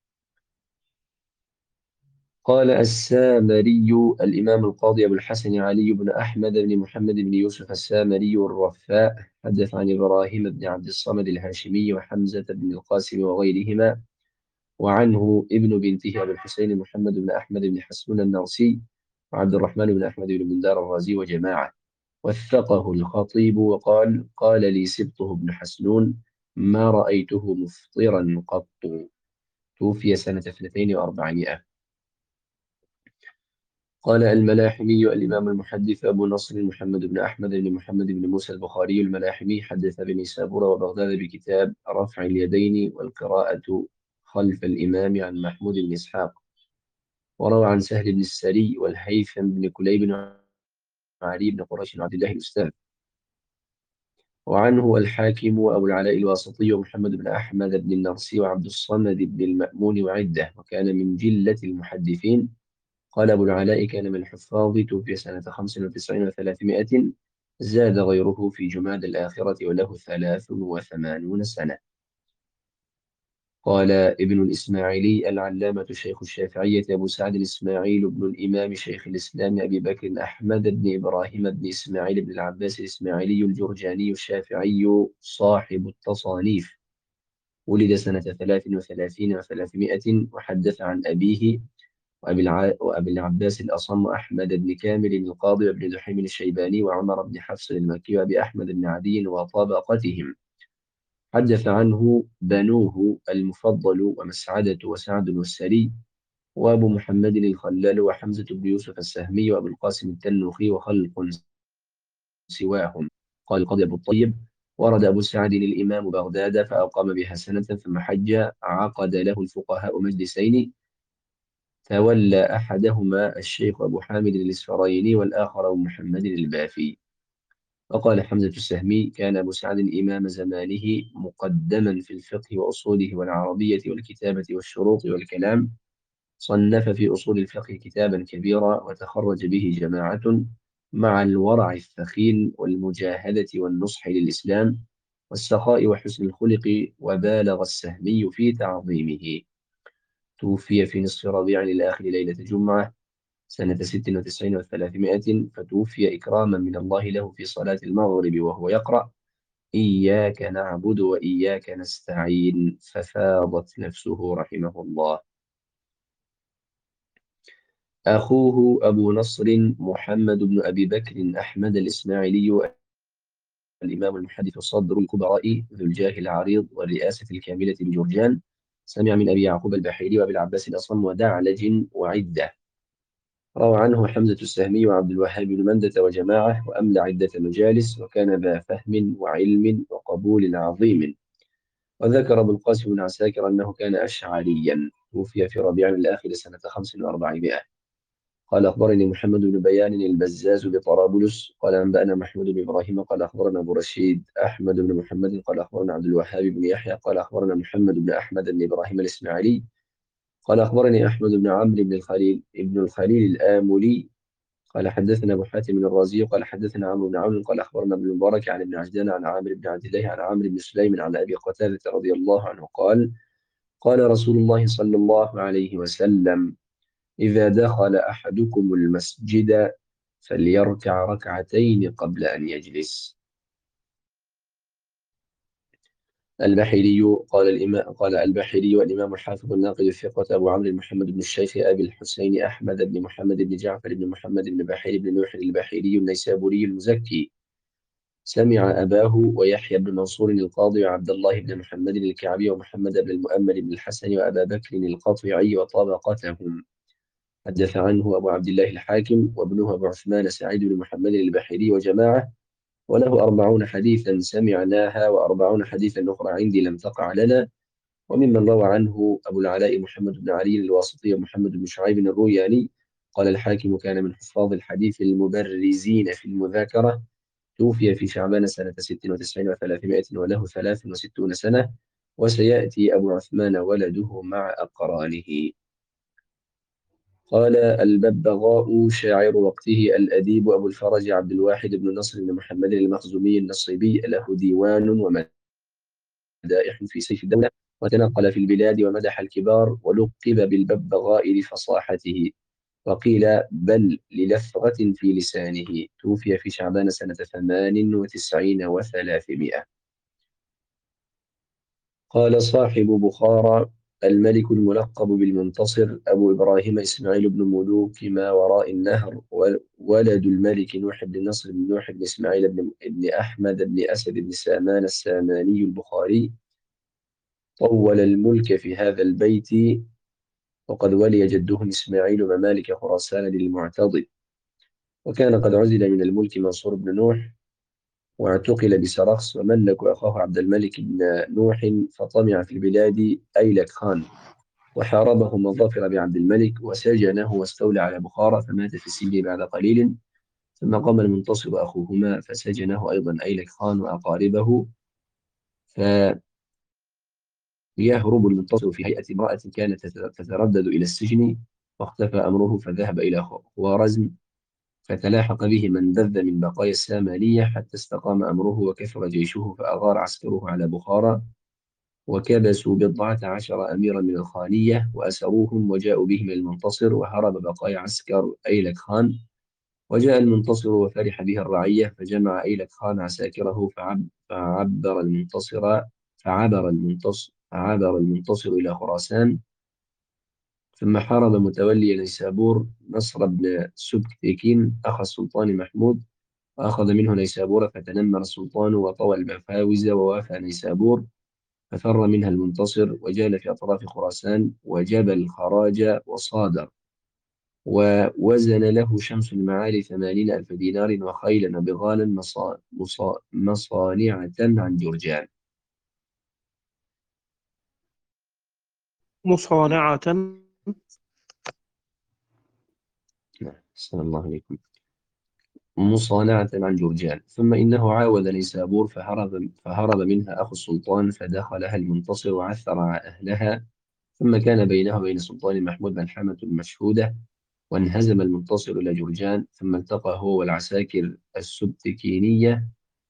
قال السامري الإمام القاضي أبو الحسن علي بن أحمد بن محمد بن يوسف السامري الرفاء حدث عن إبراهيم بن عبد الصمد الهاشمي وحمزة بن القاسم وغيرهما، وعنه ابن بنته أبو الحسين محمد بن أحمد بن حسون النرسي وعبد الرحمن بن أحمد بن بندار الرازي وجماعة. وثقه الخطيب وقال قال لي سبطه بن حسنون ما رأيته مفطرا قط. توفي سنة اثنتين وأربعمائة. قال الملاحمي الإمام المحدث أبو نصر محمد بن أحمد بن محمد بن موسى البخاري الملاحمي حدث بني سابورة وبغداد بكتاب رفع اليدين والقراءة خلف الإمام عن محمود بن إسحاق. وروى عن سهل بن السري والهيثم بن كليب وعلي بن قريش عبد الله الأستاذ. وعنه الحاكم وأبو العلاء الواسطي ومحمد بن أحمد بن النرسي وعبد الصمد بن المأمون وعدة، وكان من جلة المحدثين. قال أبو العلاء كان من الحفاظ، توفي سنة خمس وتسعين وثلاثمائة، زاد غيره في جماد الآخرة وله ثلاث وثمانون سنة. قال ابن الإسماعيلي العلامة شيخ الشافعية أبو سعد الإسماعيل بن الإمام شيخ الإسلام أبي بكر أحمد بن إبراهيم بن إسماعيل بن العباس الإسماعيلي الجرجاني الشافعي صاحب التصانيف، ولد سنة ثلاث وثلاثين وثلاثمائة، وحدث عن أبيه وأبي, الع... وأبي العباس الأصم أحمد بن كامل القاضي وابن دحيم الشيباني وعمر بن حفص المكي وأبي أحمد بن عدي وطبقتهم. حدث عنه بنوه المفضل ومسعدة وسعد والسري وأبو محمد الخلال وحمزة بن يوسف السهمي وأبو القاسم التنوخي وخلق سواهم. قال القاضي أبو الطيب ورد أبو سعد الإمام بغداد فأقام بها سنة ثم حج، عقد له الفقهاء مجلسين، تولى أحدهما الشيخ أبو حامد الإسفرايني والآخر أبو محمد البافي. وقال حمزة السهمي كان أبو سعد إمام زمانه مقدما في الفقه وأصوله والعربية والكتابة والشروط والكلام. صنف في أصول الفقه كتابا كبيرا وتخرج به جماعة مع الورع الثخين والمجاهدة والنصح للإسلام والسخاء وحسن الخلق، وبالغ السهمي في تعظيمه. توفي في نصف ربيع الآخر ليلة جمعة سنة ست وتسعين وثلاثمائة، فتوفي إكراما من الله له في صلاة المغرب وهو يقرأ إياك نعبد وإياك نستعين، ففاضت نفسه رحمه الله. أخوه أبو نصر محمد بن أبي بكر أحمد الإسماعيلي الإمام المحدث صدر الكبراء ذو الجاه العريض والرئاسة الكاملة بجرجان، سمع من أبي يعقوب البحيري وأبي العباس الأصم ودعلج وعدة. روى عنه حمزة السهمي وعبد الوهاب بن مندة وجماعة، وأملى عدة مجالس، وكان ذا فهم وعلم وقبول عظيم. وذكر ابن القاسم بن عساكر أنه كان أشعريا. توفي في ربيع الآخر سنة خمس وأربعمائة. قال أخبرني محمد بن بيان البزاز بطرابلس قال أنبأنا محمود بن إبراهيم قال أخبرنا أبو رشيد أحمد بن محمد قال أخبرنا عبد الوهاب بن يحيى قال أخبرنا محمد بن أحمد بن إبراهيم الإسماعيلي قال أخبرني أحمد بن عمرو بن الخليل ابن الخليل الآملي قال حدثنا أبو حاتم الرازي قال حدثنا عمرو بن عون قال أخبرنا ابن المبارك عن ابن عجلان عن عامر بن عبد الله عن عامر بن سليم عن أبي قتادة رضي الله عنه قال قال رسول الله صلى الله عليه وسلم إذا دخل أحدكم المسجد فليركع ركعتين قبل أن يجلس. البحري قال الإمام قال البحري والإمام الحافظ الناقد الثقة أبو عمرو محمد بن الشيخ أبي الحسين أحمد بن محمد بن جعفر بن محمد بن بحير بن نوح البحري النيسابوري المزكي سمع أباه ويحيى بن منصور القاضي وعبد الله بن محمد الكعبي ومحمد بن المؤمل بن الحسن وأبا بكر القطيعي وطبقتهم. حدث عنه أبو عبد الله الحاكم وابنه أبو عثمان سعيد بن محمد البحري وجماعة، وله أربعون حديثا سمعناها وأربعون حديثا أخرى عندي لم تقع لنا. وممن روى عنه أبو العلاء محمد بن علي الواسطي ومحمد بن شعيب الروياني. قال الحاكم كان من حفاظ الحديث المبرزين في المذاكرة، توفي في شعبان سنة ست وتسعين وثلاثمائة وله ثلاث وستون سنة، وسيأتي أبو عثمان ولده مع أقرانه. قال الببغاء شاعر وقته الأديب أبو الفرج عبد الواحد بن نصر بن محمد المخزومي النصيبي له ديوان ومدائح في سيف الدولة، وتنقل في البلاد ومدح الكبار، ولقب بالببغاء لفصاحته، وقيل بل للثغة في لسانه. توفي في شعبان سنة ثمان وتسعين وثلاثمائة. قال صاحب بخارى الملك الملقب بالمنتصر أبو إبراهيم إسماعيل بن ملوك ما وراء النهر، ولد الملك نوح بن نصر بن نوح بن إسماعيل بن, بن أحمد بن أسد بن سامان الساماني البخاري، طول الملك في هذا البيت، وقد ولي جدهم إسماعيل ممالك خراسان للمعتضد. وكان قد عزل من الملك منصور بن نوح واعتقل بسرخس، وملك أخاه عبد الملك بن نوح فطمع في البلاد أيلك خان، وحاربه من ظفر بعبد الملك وسجنه واستولى على بخارى، فمات في السجن بعد قليل. ثم قام المنتصر أخوهما فسجنه أيضا أيلك خان وأقاربه، فيهرب المنتصر في هيئة امرأة كانت تتردد إلى السجن، واختفى أمره فذهب إلى خوارزم، فتلاحق به من بذ من بقايا السامانية حتى استقام أمره وكثر جيشه، فأغار عسكره على بخارى وكبسوا بضعة عشر أميرا من الخانية وأسروهم وجاءوا بهم المنتصر، وهرب بقايا عسكر أيلك خان. وجاء المنتصر وفرح به الرعية، فجمع أيلك خان عساكره فعب فعبر المنتصر فعبر المنتصر فعبر المنتصر إلى خراسان، ثم حارب متولي نيسابور نصر بن سبكتكين أخ السلطان محمود، وأخذ منه نيسابور، فتنمر السلطان وطوى المفاوز ووافى نيسابور، ففر منها المنتصر وجال في أطراف خراسان وجبل الخراج وصادر، ووزن له شمس المعالي ثمانين ألف دينار وخيلا وبغالا مصا... مصا... مصانعة عن جرجان. مصانعة. أحسن الله عليكم. مصانعة عن جرجان. ثم إنه عاود نيسابور فهرب, فهرب منها أخو السلطان، فدخلها المنتصر وعثر على أهلها، ثم كان بينه وبين السلطان محمود ملحمة مشهودة، وانهزم المنتصر إلى جرجان، ثم التقى هو والعساكر السبتكينية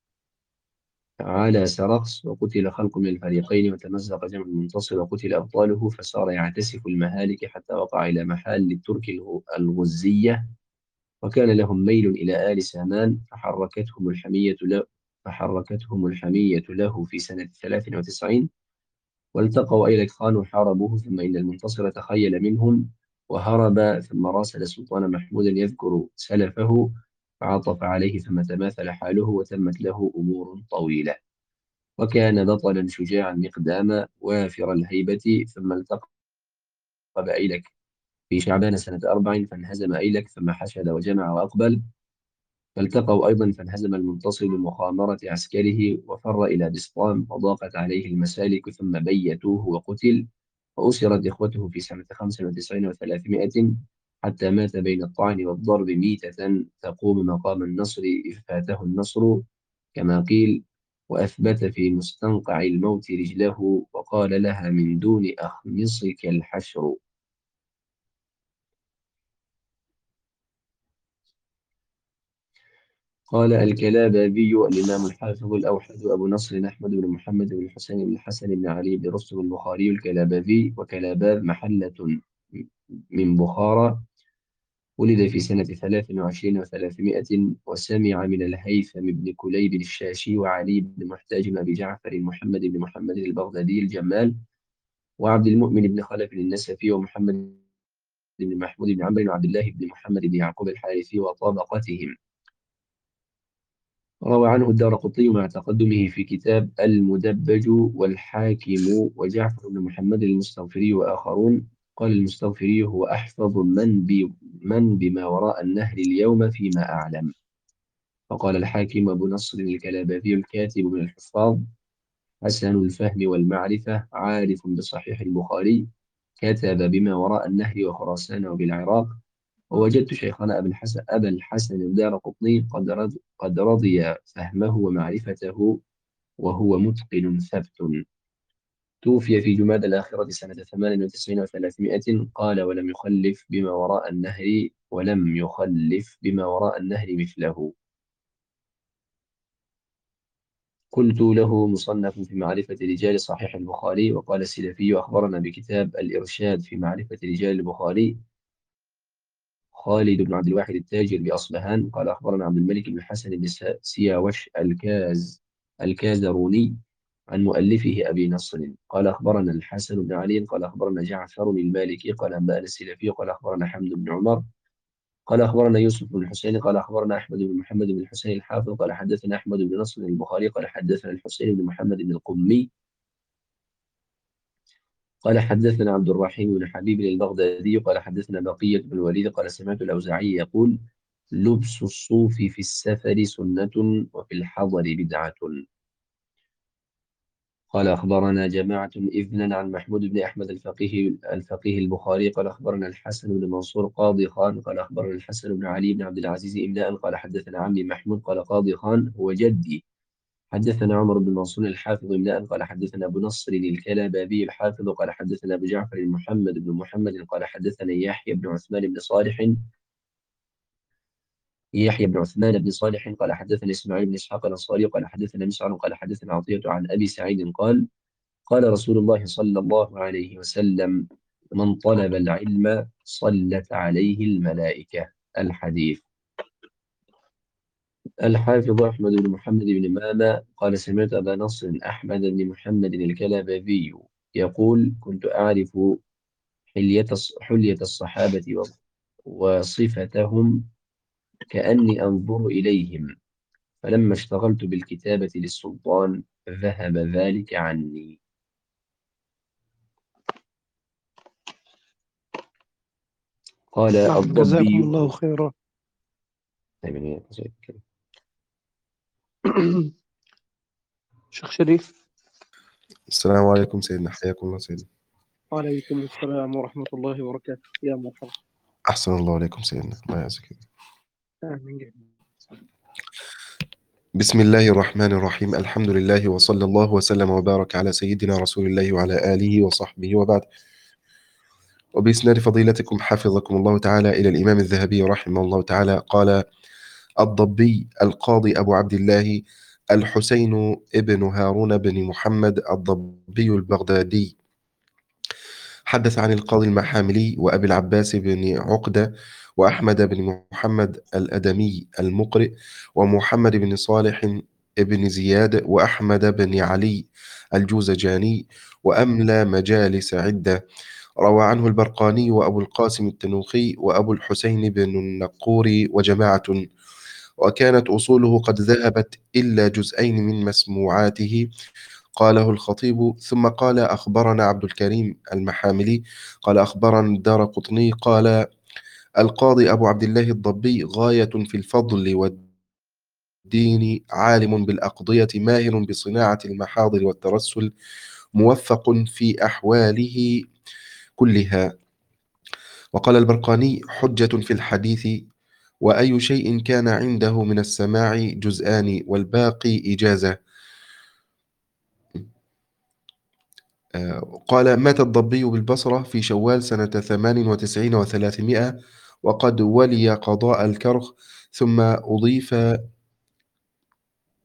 على سرخس، وقتل خلق من الفريقين، وتمزق جمع المنتصر وقتل أبطاله، فصار يعتسف المهالك حتى وقع إلى محال للترك الغزية، وكان لهم ميل إلى آل سامان، فحركتهم الحمية له فحركتهم الحمية له في سنة ثلاث وتسعين، والتقوا أيلك خان وحاربوه، ثم إن المنتصر تخيل منهم وهرب، ثم راسل سلطان محمودا يذكر سلفه فعطف عليه، ثم تماثل حاله وتمت له أمور طويلة. وكان بطلا شجاعا مقداما وافر الهيبة، ثم التقى بأيلك في شعبان سنة أربع، فانهزم أيلك، ثم حشد وجمع وأقبل، فالتقوا أيضا، فانهزم المنتصر بمخامرة عسكره وفر إلى بسطام، وضاقت عليه المسالك، ثم بيتوه وقتل، وأسرت إخوته في سنة خمس وتسعين وثلاثمائة، حتى مات بين الطعن والضرب ميتة تقوم مقام النصر إذ فاته النصر، كما قيل، وأثبت في مستنقع الموت رجله، وقال لها من دون أخمصك الحشر. قال الكلابابي الإمام الحافظ الأوحد أبو نصر أحمد بن محمد بن الحسين بن الحسن بن علي بن رستم البخاري الكلابابي، وكلاباب محلة من بخارى، ولد في سنة ثلاث وعشرين وثلاثمائة، وسمع من الهيثم بن كليب الشاشي وعلي بن محتاج وأبي جعفر محمد بن محمد البغدادي الجمال، وعبد المؤمن بن خلف النسفي، ومحمد بن محمود بن عمرو، وعبد الله بن محمد بن يعقوب الحارثي وطبقتهم. روى عنه الدارقطني مع تقدمه في كتاب المدبج والحاكم وجعفر بن محمد المستغفري وآخرون. قال المستغفري هو أحفظ من, بي من بما وراء النهر اليوم فيما أعلم. فقال الحاكم أبو نصر الكلابابي الكاتب من الحفاظ، حسن الفهم والمعرفة، عارف بصحيح البخاري، كتب بما وراء النهر وخراسان وبالعراق. ووجدت شيخنا أبا الحسن أبا الحسن الدارقطني قد رض قد رضي فهمه ومعرفته، وهو متقن ثبت. توفي في جماد الآخرة سنة ثمان وتسعين وثلاثمائة. قال ولم يخلف بما وراء النهر ولم يخلف بما وراء النهر مثله. قلت له مصنف في معرفة رجال صحيح البخاري. وقال السلفي أخبرنا بكتاب الإرشاد في معرفة رجال البخاري خالد بن عبد الواحد التاجر بأصبهان. قال أخبرنا عبد الملك بن حسن بن سياوش الكاز الكازروني عن مؤلفه أبي نصر. قال أخبرنا الحسن بن علي. قال أخبرنا جعفر المالكي. قال أنبأنا السلفي. قال أخبرنا حمد بن عمر. قال أخبرنا يوسف بن الحسين. قال أخبرنا أحمد بن محمد بن الحسين الحافظ. قال حدثنا أحمد بن نصر البخاري. قال حدثنا الحسين بن محمد بن القمي. قال حدثنا عبد الرحيم بن حبيب البغدادي. قال حدثنا بقية بن الوليد. قال سمعت الأوزاعي يقول لبس الصوف في السفر سنة وفي الحضر بدعة. قال أخبرنا جماعة إذنا عن محمود بن أحمد الفقيه الفقيه البخاري. قال أخبرنا الحسن بن منصور قاضي خان. قال أخبرنا الحسن بن علي بن عبد العزيز إملاء. قال حدثنا عمي محمود. قال قاضي خان هو جدي. حدثنا عمر بن منصور الحافظ إملاء. قال حدثنا أبو نصر الكلابابي الحافظ. قال حدثنا أبو جعفر محمد بن محمد. قال حدثنا يحيى بن عثمان بن صالح يحيى بن عثمان بن صالح. قال حدثنا إسماعيل بن إسحاق الأنصاري. قال حدثنا مسعر. قال حدثنا عطية عن أبي سعيد قال قال رسول الله صلى الله عليه وسلم من طلب العلم صلت عليه الملائكة. الحديث. الحافظ أحمد بن محمد بن ماما قال سمعت أبا نصر أحمد بن محمد الكلابابي يقول كنت أعرف حلية حلية الصحابة وصفتهم كأني أنظر إليهم، فلما اشتغلت بالكتابة للسلطان ذهب ذلك عني. قال نعم، جزاكم الضبي. الله خيرا. شيخ شريف. السلام عليكم سيدنا، حياكم الله سيدنا. وعليكم السلام ورحمة الله وبركاته. يا مرحبا. أحسن الله عليكم سيدنا، الله يعزك. آمين جميعا. بسم الله الرحمن الرحيم، الحمد لله وصلى الله وسلم وبارك على سيدنا رسول الله وعلى آله وصحبه وبعد. وبإسناد فضيلتكم حفظكم الله تعالى إلى الإمام الذهبي رحمه الله تعالى قال الضبي القاضي أبو عبد الله الحسين ابن هارون بن محمد الضبي البغدادي حدث عن القاضي المحاملي وأبي العباس بن عقدة وأحمد بن محمد الأدمي المقرئ ومحمد بن صالح بن زياد وأحمد بن علي الجوزجاني وأملى مجالس عدة. روى عنه البرقاني وأبو القاسم التنوخي وأبو الحسين بن النقوري وجماعة، وكانت أصوله قد ذهبت إلا جزئين من مسموعاته. قاله الخطيب. ثم قال أخبرنا عبد الكريم المحاملي قال أخبرنا الدارقطني قال القاضي أبو عبد الله الضبي غاية في الفضل والدين، عالم بالأقضية، ماهر بصناعة المحاضر والترسل، موفق في أحواله كلها. وقال البرقاني حجة في الحديث، وأي شيء كان عنده من السماع جزءان والباقي إجازة. قال مات الضبي بالبصرة في شوال سنة ثمان وتسعين وثلاثمائة، وقد ولي قضاء الكرخ، ثم أضيف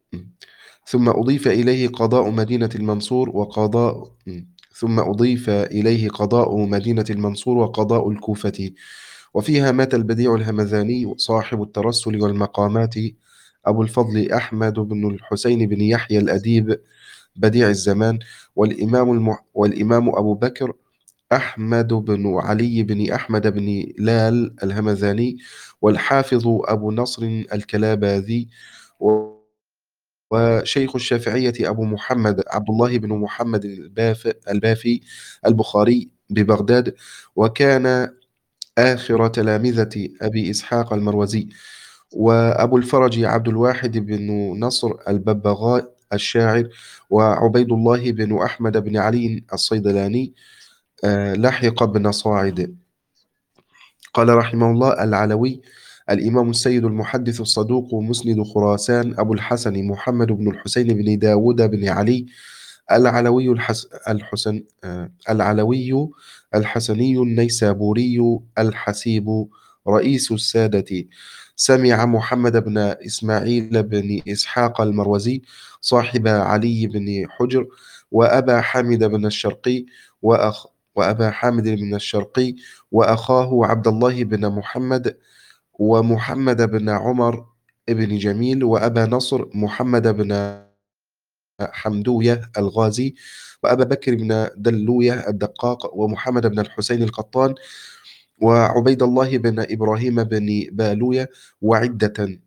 ثم أضيف إليه قضاء مدينة المنصور وقضاء ثم أضيف إليه قضاء مدينة المنصور وقضاء الكوفة. وفيها مات البديع الهمذاني صاحب الترسل والمقامات أبو الفضل أحمد بن الحسين بن يحيى الأديب بديع الزمان، والإمام, الم... والإمام أبو بكر أحمد بن علي بن أحمد بن لال الهمذاني، والحافظ أبو نصر الكلاباذي، و... وشيخ الشافعية أبو محمد عبد الله بن محمد الباف... البافي البخاري ببغداد، وكان آخر تلامذة أبي إسحاق المروزي. وأبو الفرج عبد الواحد بن نصر الببغاء الشاعر، وعبيد الله بن أحمد بن علي الصيدلاني آه، لحق بن صاعد. قال رحمه الله: العلوي الإمام السيد المحدث الصدوق مسند خراسان أبو الحسن محمد بن الحسين بن داود بن علي العلوي الحس... الحسن آه، العلوي الحسني النيسابوري الحسيب رئيس السادة. سمع محمد بن إسماعيل بن إسحاق المروزي صاحب علي بن حجر، وأبا حامد بن الشرقي وأخ وأبا حامد بن الشرقي وأخاه عبد الله بن محمد، ومحمد بن عمر بن جميل، وأبا نصر محمد بن حمدوية الغازي، وأبا بكر بن دلوية الدقاق، ومحمد بن الحسين القطان، وعبيد الله بن إبراهيم بن بالوية، وعدة.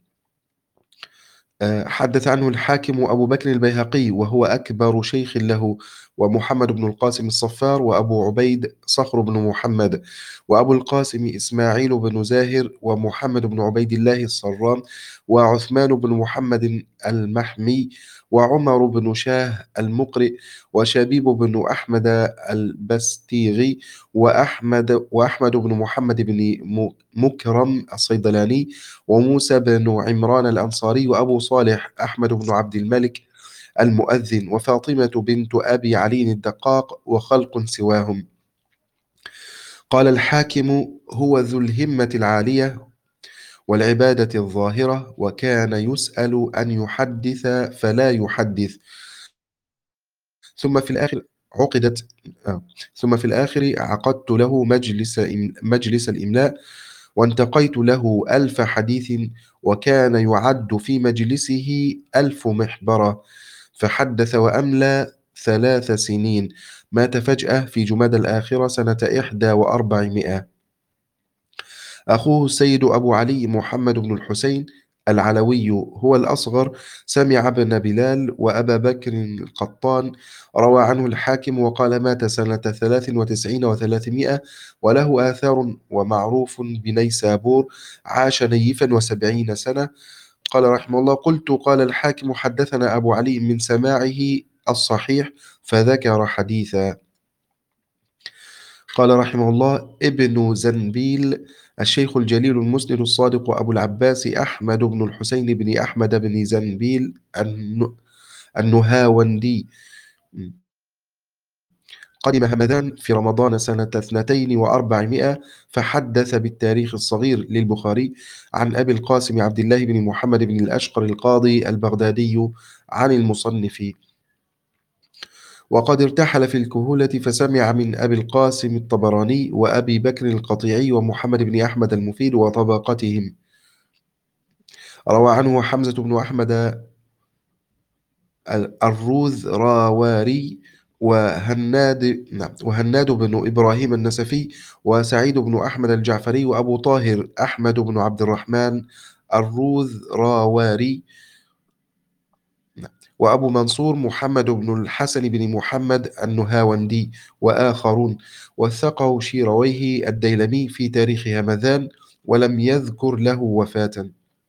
حدث عنه الحاكم أبو بكر البيهقي وهو أكبر شيخ له، ومحمد بن القاسم الصفار، وأبو عبيد صخر بن محمد، وأبو القاسم إسماعيل بن زاهر، ومحمد بن عبيد الله الصرام، وعثمان بن محمد المحمي، وعمر بن شاه المقرئ، وشبيب بن أحمد البستيغي، وأحمد وأحمد بن محمد بن مكرم الصيدلاني، وموسى بن عمران الأنصاري، وأبو صالح أحمد بن عبد الملك المؤذن، وفاطمة بنت أبي علي الدقاق، وخلق سواهم. قال الحاكم: هو ذو الهمة العالية والعبادة الظاهرة، وكان يسأل أن يحدث فلا يحدث. ثم في الآخر عقدت آه. ثم في الآخر عقدت له مجلس مجلس الإملاء، وانتقيت له ألف حديث، وكان يعد في مجلسه ألف محبرة، فحدث وأملى ثلاث سنين. مات فجأة في جماد الآخرة سنة إحدى وأربعمائة. أخوه السيد أبو علي محمد بن الحسين العلوي هو الأصغر، سمع ابن بلال وأبا بكر القطان. روى عنه الحاكم وقال: مات سنة ثلاث وتسعين وثلاثمائة، وله آثار ومعروف بنيسابور، عاش نيفا وسبعين سنة. قال رحمه الله: قلت: قال الحاكم حدثنا أبو علي من سماعه الصحيح، فذكر حديثا. قال رحمه الله: ابن زنبيل الشيخ الجليل المسند الصادق أبو العباس أحمد بن الحسين بن أحمد بن زنبيل النهاوندي قدم همدان في رمضان سنة اثنتين وأربعمائة، فحدث بالتاريخ الصغير للبخاري عن أبي القاسم عبد الله بن محمد بن الأشقر القاضي البغدادي عن المصنف. وقد ارتحل في الكهولة، فسمع من أبي القاسم الطبراني وأبي بكر القطيعي ومحمد بن أحمد المفيد وطبقتهم. روى عنه حمزة بن أحمد الروذ راواري، وهناد نعم وهناد بن إبراهيم النسفي، وسعيد بن أحمد الجعفري، وأبو طاهر أحمد بن عبد الرحمن الروذ راواري، وأبو منصور محمد بن الحسن بن محمد النهاوندي، وآخرون. وثقه شيرويه الديلمي في تاريخ همذان، ولم يذكر له وفاة.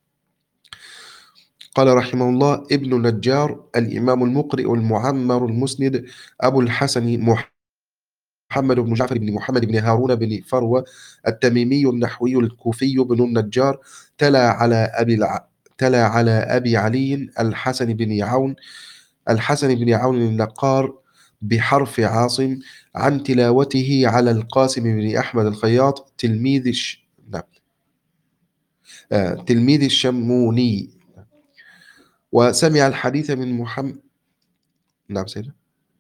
قال رحمه الله: ابن نجار الإمام المقرئ المعمر المسند أبو الحسن محمد بن جعفر بن محمد بن هارون بن فروة التميمي النحوي الكوفي بن النجار، تلا على أبي الع... تلا على أبي علي الحسن بن عون الحسن بن عون النقار بحرف عاصم، عن تلاوته على القاسم بن أحمد الخياط تلميذ الش... نعم. آه، تلميذ الشموني. وسمع الحديث من محمد. نعم سيدنا.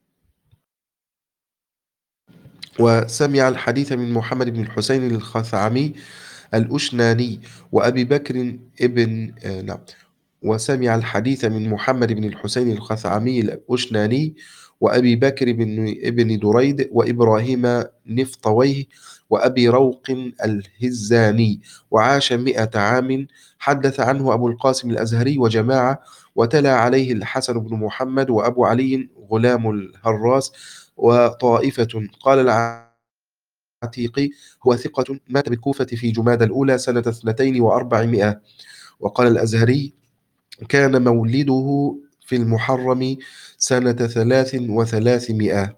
وسمع الحديث من محمد بن الحسين الخثعمي الأشناني وأبي بكر ابن آه نعم وسمع الحديث من محمد بن الحسين الخثعمي الأشناني وأبي بكر بن ابن دريد وإبراهيم نفطويه وأبي روق الهزاني وعاش مئة عام. حدث عنه أبو القاسم الأزهري وجماعة، وتلا عليه الحسن بن محمد وأبو علي غلام الهراس وطائفة. قال العتيقي هو ثقة مات بالكوفة في جمادى الأولى سنة اثنتين وأربعمائة. وقال الأزهري كان مولده في المحرم سنة ثلاث وثلاثمائة.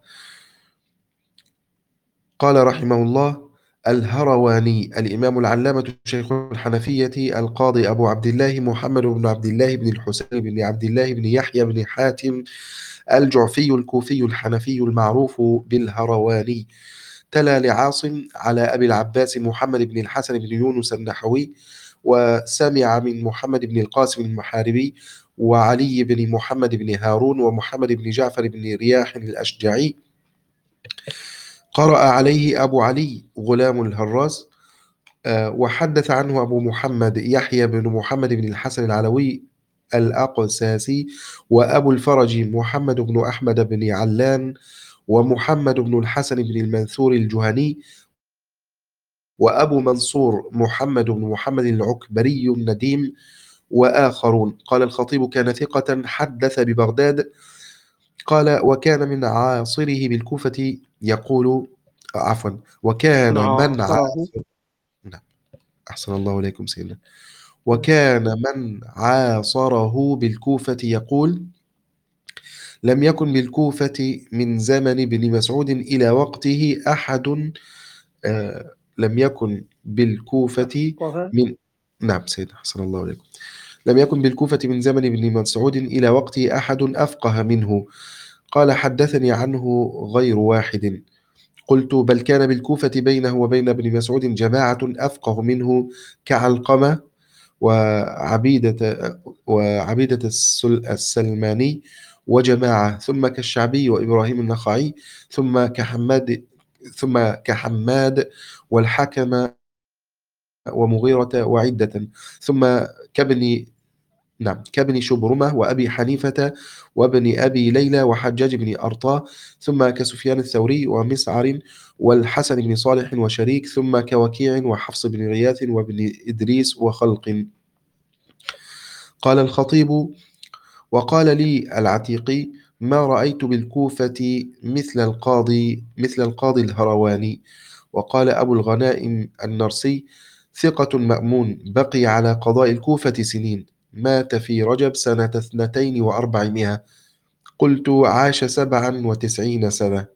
قال رحمه الله الهرواني الإمام العلامة شيخ الحنفية القاضي أبو عبد الله محمد بن عبد الله بن الحسين بن عبد الله بن يحيى بن حاتم الجعفي الكوفي الحنفي المعروف بالهرواني. تلا لعاصم على أبي العباس محمد بن الحسن بن يونس النحوي، وسمع من محمد بن القاسم المحاربي وعلي بن محمد بن هارون ومحمد بن جعفر بن رياح الأشجعي. قرأ عليه أبو علي غلام الهراس، آه، وحدث عنه أبو محمد يحيى بن محمد بن الحسن العلوي الأقساسي وأبو الفرج محمد بن أحمد بن علان ومحمد بن الحسن بن المنثور الجهني وأبو منصور محمد بن محمد العكبري النديم وآخرون. قال الخطيب كان ثقة حدث ببغداد. قال وكان من عاصره بالكوفة يقول عفوا وكان من من عاصره. عاصر نعم. أحسن الله إليكم سيدنا. وكان من عاصره بالكوفة يقول لم يكن بالكوفة من زمن ابن مسعود إلى وقته أحد آه لم يكن بالكوفة أفقه. من نعم سيدنا أحسن الله إليكم. لم يكن بالكوفة من زمن ابن مسعود إلى وقته أحد أفقه منه. قال حدثني عنه غير واحد. قلت بل كان بالكوفة بينه وبين ابن مسعود جماعة أفقه منه كعلقمة وعبيدة وعبيدة السل- السلماني وجماعة، ثم كالشعبي وإبراهيم النخعي، ثم كحماد ثم كحماد والحكم ومغيرة وعدة، ثم كابن نعم كابن شبرمة وأبي حنيفة وابن أبي ليلى وحجاج بن أرطاة، ثم كسفيان الثوري ومسعر والحسن بن صالح وشريك، ثم كوكيع وحفص بن غياث وابن إدريس وخلق. قال الخطيب وقال لي العتيقي ما رأيت بالكوفة مثل القاضي مثل القاضي الهرواني. وقال أبو الغنائم النرسي ثقة مأمون بقي على قضاء الكوفة سنين، مات في رجب سنة اثنتين وأربعمائة. قلت عاش سبعا وتسعين سنة.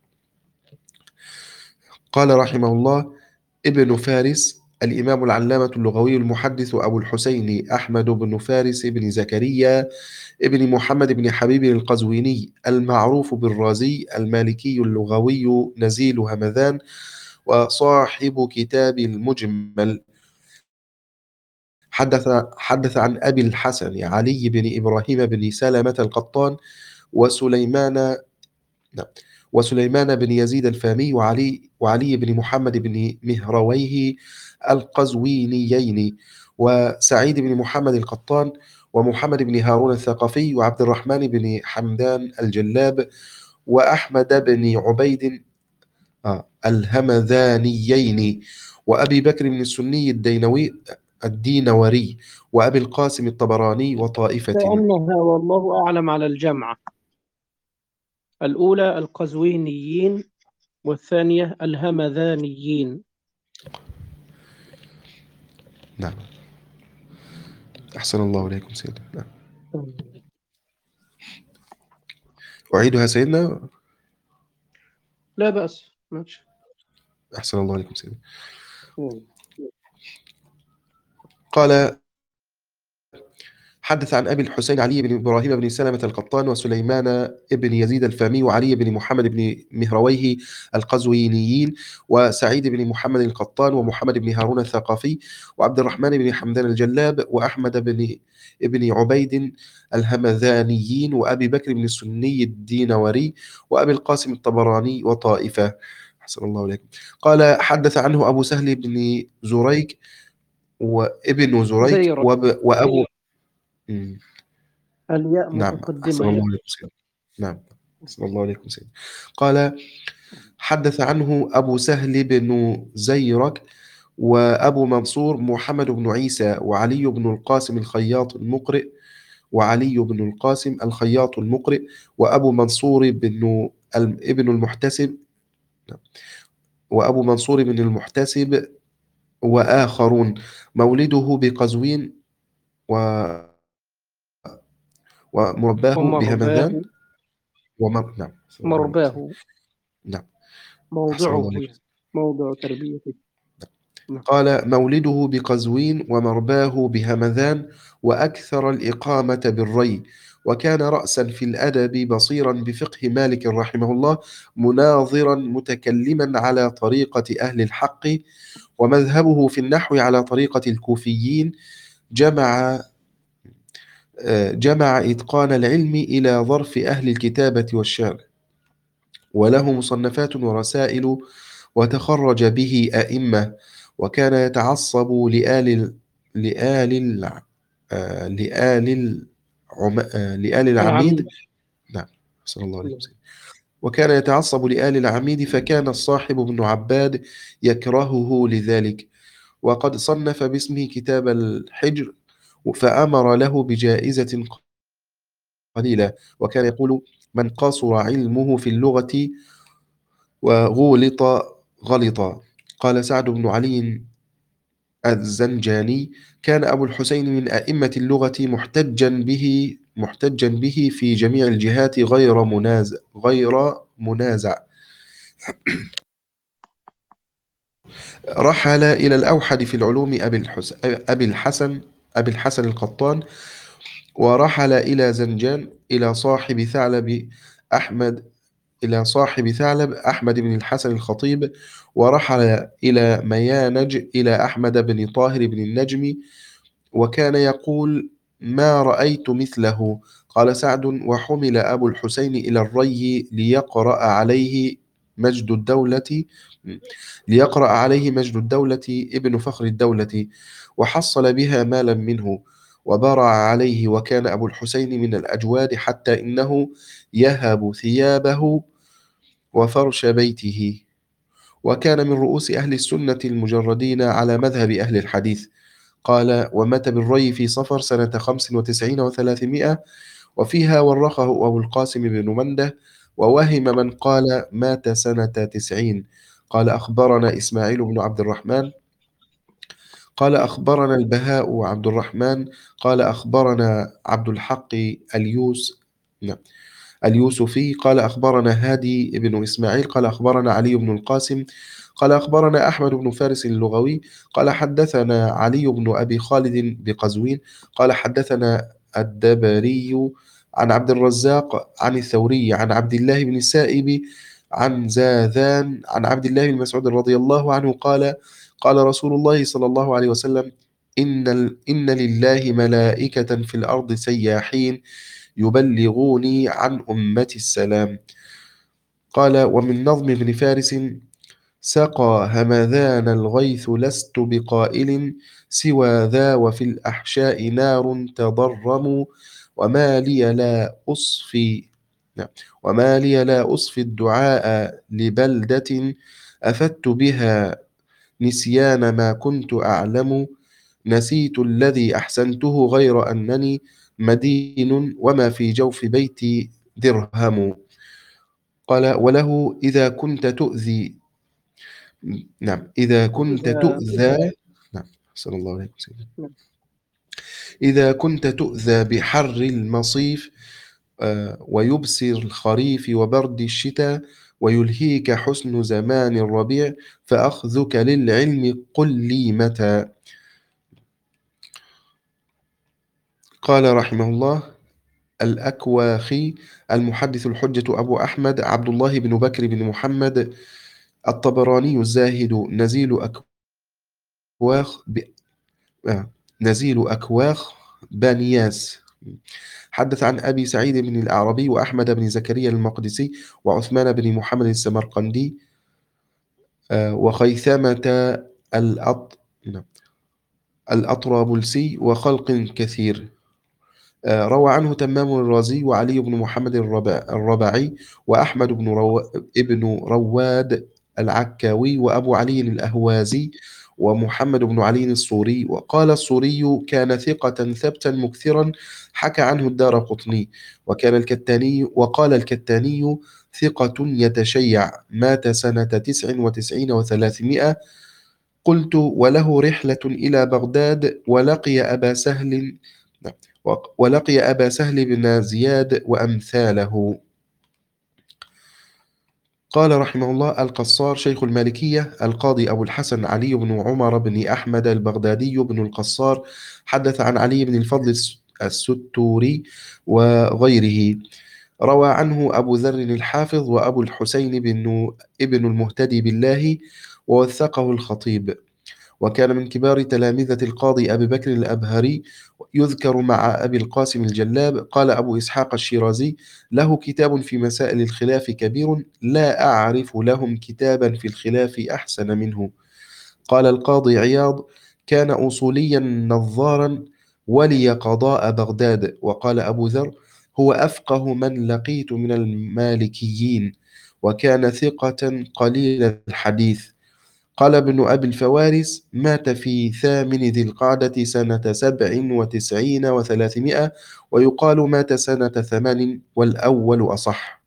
قال رحمه الله ابن فارس الإمام العلامة اللغوي المحدث أبو الحسين أحمد بن فارس بن زكريا ابن محمد بن حبيب القزويني المعروف بالرازي المالكي اللغوي نزيل همذان وصاحب كتاب المجمل. حدث حدث عن أبي الحسن علي بن إبراهيم بن سلمة القطان وسليمان نعم وسليمان بن يزيد الفامي وعلي وعلي بن محمد بن مهرويه القزوينيين وسعيد بن محمد القطان ومحمد بن هارون الثقفي وعبد الرحمن بن حمدان الجلاب وأحمد بن عبيد آه الهمذانيين وأبي بكر بن السني الدينوي الدينوري وأبي القاسم الطبراني وطائفة. كأنها والله أعلم على الجمع، الأولى القزوينيين والثانية الهمذانيين. نعم أحسن الله إليكم سيدنا. نعم. أعيدها سيدنا. لا بأس ماشي. أحسن الله إليكم سيدنا. قال حدث عن أبي الحسين علي بن إبراهيم بن سلمة القطان وسليمان بن يزيد الفامي وعلي بن محمد بن مهرويه القزوينيين وسعيد بن محمد القطان ومحمد بن هارون الثقفي وعبد الرحمن بن حمدان الجلاب وأحمد بن ابن عبيد الهمذانيين وأبي بكر بن السني الدينوري وأبي القاسم الطبراني وطائفة. أحسن الله عليكم. قال حدث عنه أبو سهل بن زريك وابن زريك زيرك. وب- وأبو مم. الياء نعم. متقدمة. أحسن الله عليكم سيدنا. نعم. أحسن الله عليكم سيدنا. قال حدث عنه أبو سهل بن زيرك وأبو منصور محمد بن عيسى وعلي بن القاسم الخياط المقرئ وعلي بن القاسم الخياط المقرئ وأبو منصور بن ابن المحتسب وأبو منصور بن المحتسب وآخرون. مولده بقزوين و ومرباه ومرباه بهمذان ومر... نعم. مرباه نعم. موضعه موضع تربيته. نعم. قال مولده بقزوين ومرباه بهمذان وأكثر الإقامة بالري وكان رأسا في الأدب بصيرا بفقه مالك رحمه الله مناظرا متكلما على طريقة أهل الحق ومذهبه في النحو على طريقة الكوفيين جمع جمع إتقان العلم إلى ظرف أهل الكتابة والشعر وله مصنفات ورسائل وتخرج به أئمة وكان يتعصب لآل لآل الع... آه... لآل العم... آه... لآل العميد. نعم. صلى الله عليه وسلم. وكان يتعصب لآل العميد فكان الصاحب بن عباد يكرهه لذلك وقد صنف باسمه كتاب الحجر فأمر له بجائزة قليلة وكان يقول من قصر علمه في اللغة وغولط غلط. قال سعد بن علي الزنجاني كان أبو الحسين من أئمة اللغة محتجا به محتجا به في جميع الجهات غير منازع غير منازع رحل إلى الأوحد في العلوم أبي الحسن أبي الحسن أبي الحسن القطان ورحل إلى زنجان إلى صاحب ثعلب أحمد إلى صاحب ثعلب أحمد بن الحسن الخطيب ورحل إلى ميانج إلى أحمد بن طاهر بن النجم وكان يقول ما رأيت مثله. قال سعد وحمل أبو الحسين إلى الري ليقرأ عليه مجد الدولة ليقرأ عليه مجد الدولة ابن فخر الدولة وحصل بها مالا منه وبرع عليه وكان أبو الحسين من الأجواد حتى إنه يهب ثيابه وفرش بيته وكان من رؤوس أهل السنة المجردين على مذهب أهل الحديث. قال ومات بالري في صفر سنة خمس وتسعين وثلاثمائة وفيها ورخه أبو القاسم بن منده ووهم من قال مات سنة تسعين. قال أخبرنا إسماعيل بن عبد الرحمن قال أخبرنا البهاء عبد الرحمن قال أخبرنا عبد الحق اليوس اليوسفي قال أخبرنا هادي بن إسماعيل قال أخبرنا علي بن القاسم قال أخبرنا أحمد بن فارس اللغوي قال حدثنا علي بن أبي خالد بقزوين قال حدثنا الدبري عن عبد الرزاق عن الثوري عن عبد الله بن السائب عن زاذان عن عبد الله بن مسعود رضي الله عنه قال قال رسول الله صلى الله عليه وسلم إن, إن لله ملائكة في الأرض سياحين يبلغوني عن أمتي السلام. قال ومن نظم ابن فارس سقى همذان الغيث لست بقائل سوى ذا وفي الأحشاء نار تضرم وما لي لا أصفي وما لي لا أصفي الدعاء لبلدة أفدت بها نسيان ما كنت أعلم نسيت الذي أحسنته غير أنني مدين وما في جوف بيتي درهم. قال وله إذا كنت تؤذي نعم إذا كنت تؤذى نعم صلى الله عليه وسلم إذا كنت تؤذى بحر المصيف آه ويبسر الخريف وبرد الشتاء ويلهيك حسن زمان الربيع فأخذك للعلم قل لي متى. قال رحمه الله: الأكواخي المحدث الحجة أبو أحمد عبد الله بن بكر بن محمد الطبراني الزاهد نزيل أكواخ ب... آه. نزيل أكواخ بانياس، حدث عن أبي سعيد بن الأعربي وأحمد بن زكريا المقدسي وعثمان بن محمد السمرقندي آه، وخيثمة الأط... نعم، الأطرابلسي وخلق كثير. آه، روى عنه تمام الرازي وعلي بن محمد الربا- الرباعي وأحمد بن رو... ابن رواد العكاوي وأبو علي الأهوازي ومحمد بن علي الصوري. وقال الصوري: كان ثقة ثبتا مكثرا، حكى عنه الدار قطني. وكان الكتاني وقال الكتاني: ثقة يتشيع، مات سنة تسع وتسعين وثلاثمائة. قلت: وله رحلة إلى بغداد ولقي أبا سهل نعم. وق- ولقي أبا سهل بن زياد وأمثاله. قال رحمه الله: القصار شيخ المالكية القاضي أبو الحسن علي بن عمر بن أحمد البغدادي بن القصار، حدث عن علي بن الفضل الس- الستوري وغيره. روى عنه أبو ذر الحافظ وأبو الحسين بن ابن المهتدي بالله، ووثقه الخطيب. وكان من كبار تلامذة القاضي أبي بكر الأبهري، يذكر مع أبي القاسم الجلاب. قال أبو إسحاق الشيرازي: له كتاب في مسائل الخلاف كبير، لا أعرف لهم كتابا في الخلاف أحسن منه. قال القاضي عياض: كان أصوليا نظارا ولي قضاء بغداد. وقال أبو ذر: هو أفقه من لقيت من المالكيين، وكان ثقة قليل الحديث. قال ابن أبي الفوارس: مات في ثامن ذي القعدة سنة سبع وتسعين وثلاثمائة، ويقال مات سنة ثمان، والأول أصح.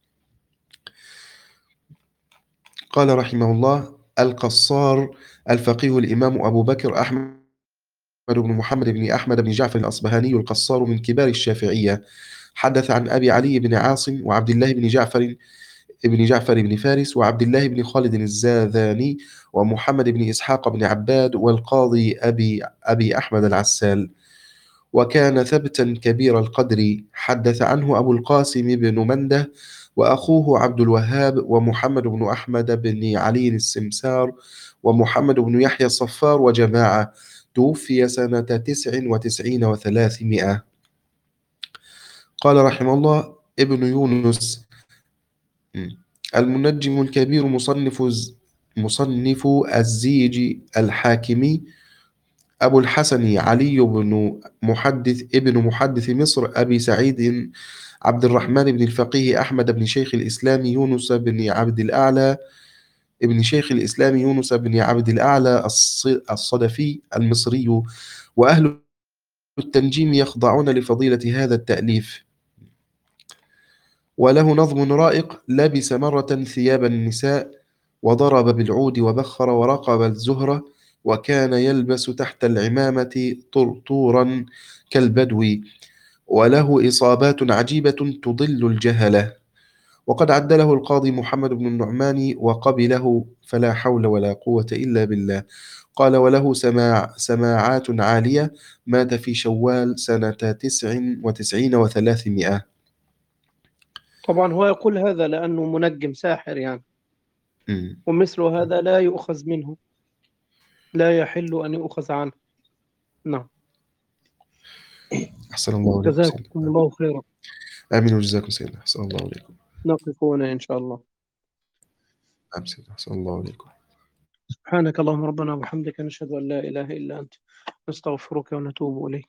قال رحمه الله: القصار الفقيه الإمام أبو بكر أحمد بن محمد بن أحمد بن جعفر الأصبهاني القصار، من كبار الشافعية. حدث عن أبي علي بن عاصم وعبد الله بن جعفر ابن جعفر بن فارس وعبد الله بن خالد الزاذاني ومحمد بن إسحاق بن عباد والقاضي أبي أبي أحمد العسال. وكان ثبتا كبير القدر. حدث عنه أبو القاسم بن منده وأخوه عبد الوهاب ومحمد بن أحمد بن علي السمسار ومحمد بن يحيى الصفار وجماعة. توفي سنة تسع وتسعين وثلاثمائة. قال رحمه الله: ابن يونس المنجم الكبير مصنف مصنف الزيج الحاكمي أبو الحسن علي بن محدث ابن محدث مصر أبي سعيد عبد الرحمن بن الفقيه أحمد بن شيخ الإسلام يونس بن عبد الأعلى ابن شيخ الإسلام يونس بن عبد الأعلى الص- الصدفي المصري. وأهل التنجيم يخضعون لفضيلة هذا التأليف. وله نظم رائق: لبس مرة ثياب النساء، وضرب بالعود وبخر ورقب الزهرة، وكان يلبس تحت العمامة طرطورا كالبدو، وله إصابات عجيبة تضل الجهلة. وقد عدله القاضي محمد بن النعمان وقبله، فلا حول ولا قوة إلا بالله. قال: وله سماع سماعات عالية. مات في شوال سنة تسع وتسعين وثلاثمائة. طبعا هو يقول هذا لأنه منجم ساحر يعني، مم. ومثل هذا لا يؤخذ منه، لا يحل أن يؤخذ عنه. نعم. أحسن الله عليكم جزاكم سيدنا. الله خيرا. آمين وجزاكم سيدنا. أحسن الله عليكم. نقف هنا إن شاء الله. نعم سيدنا. أحسن الله عليكم. سبحانك اللهم ربنا وبحمدك، نشهد أن لا إله إلا أنت، نستغفرك ونتوب إليك.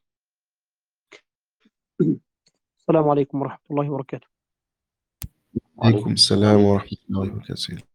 السلام عليكم ورحمة الله وبركاته. عليكم السلام ورحمة الله وبركاته.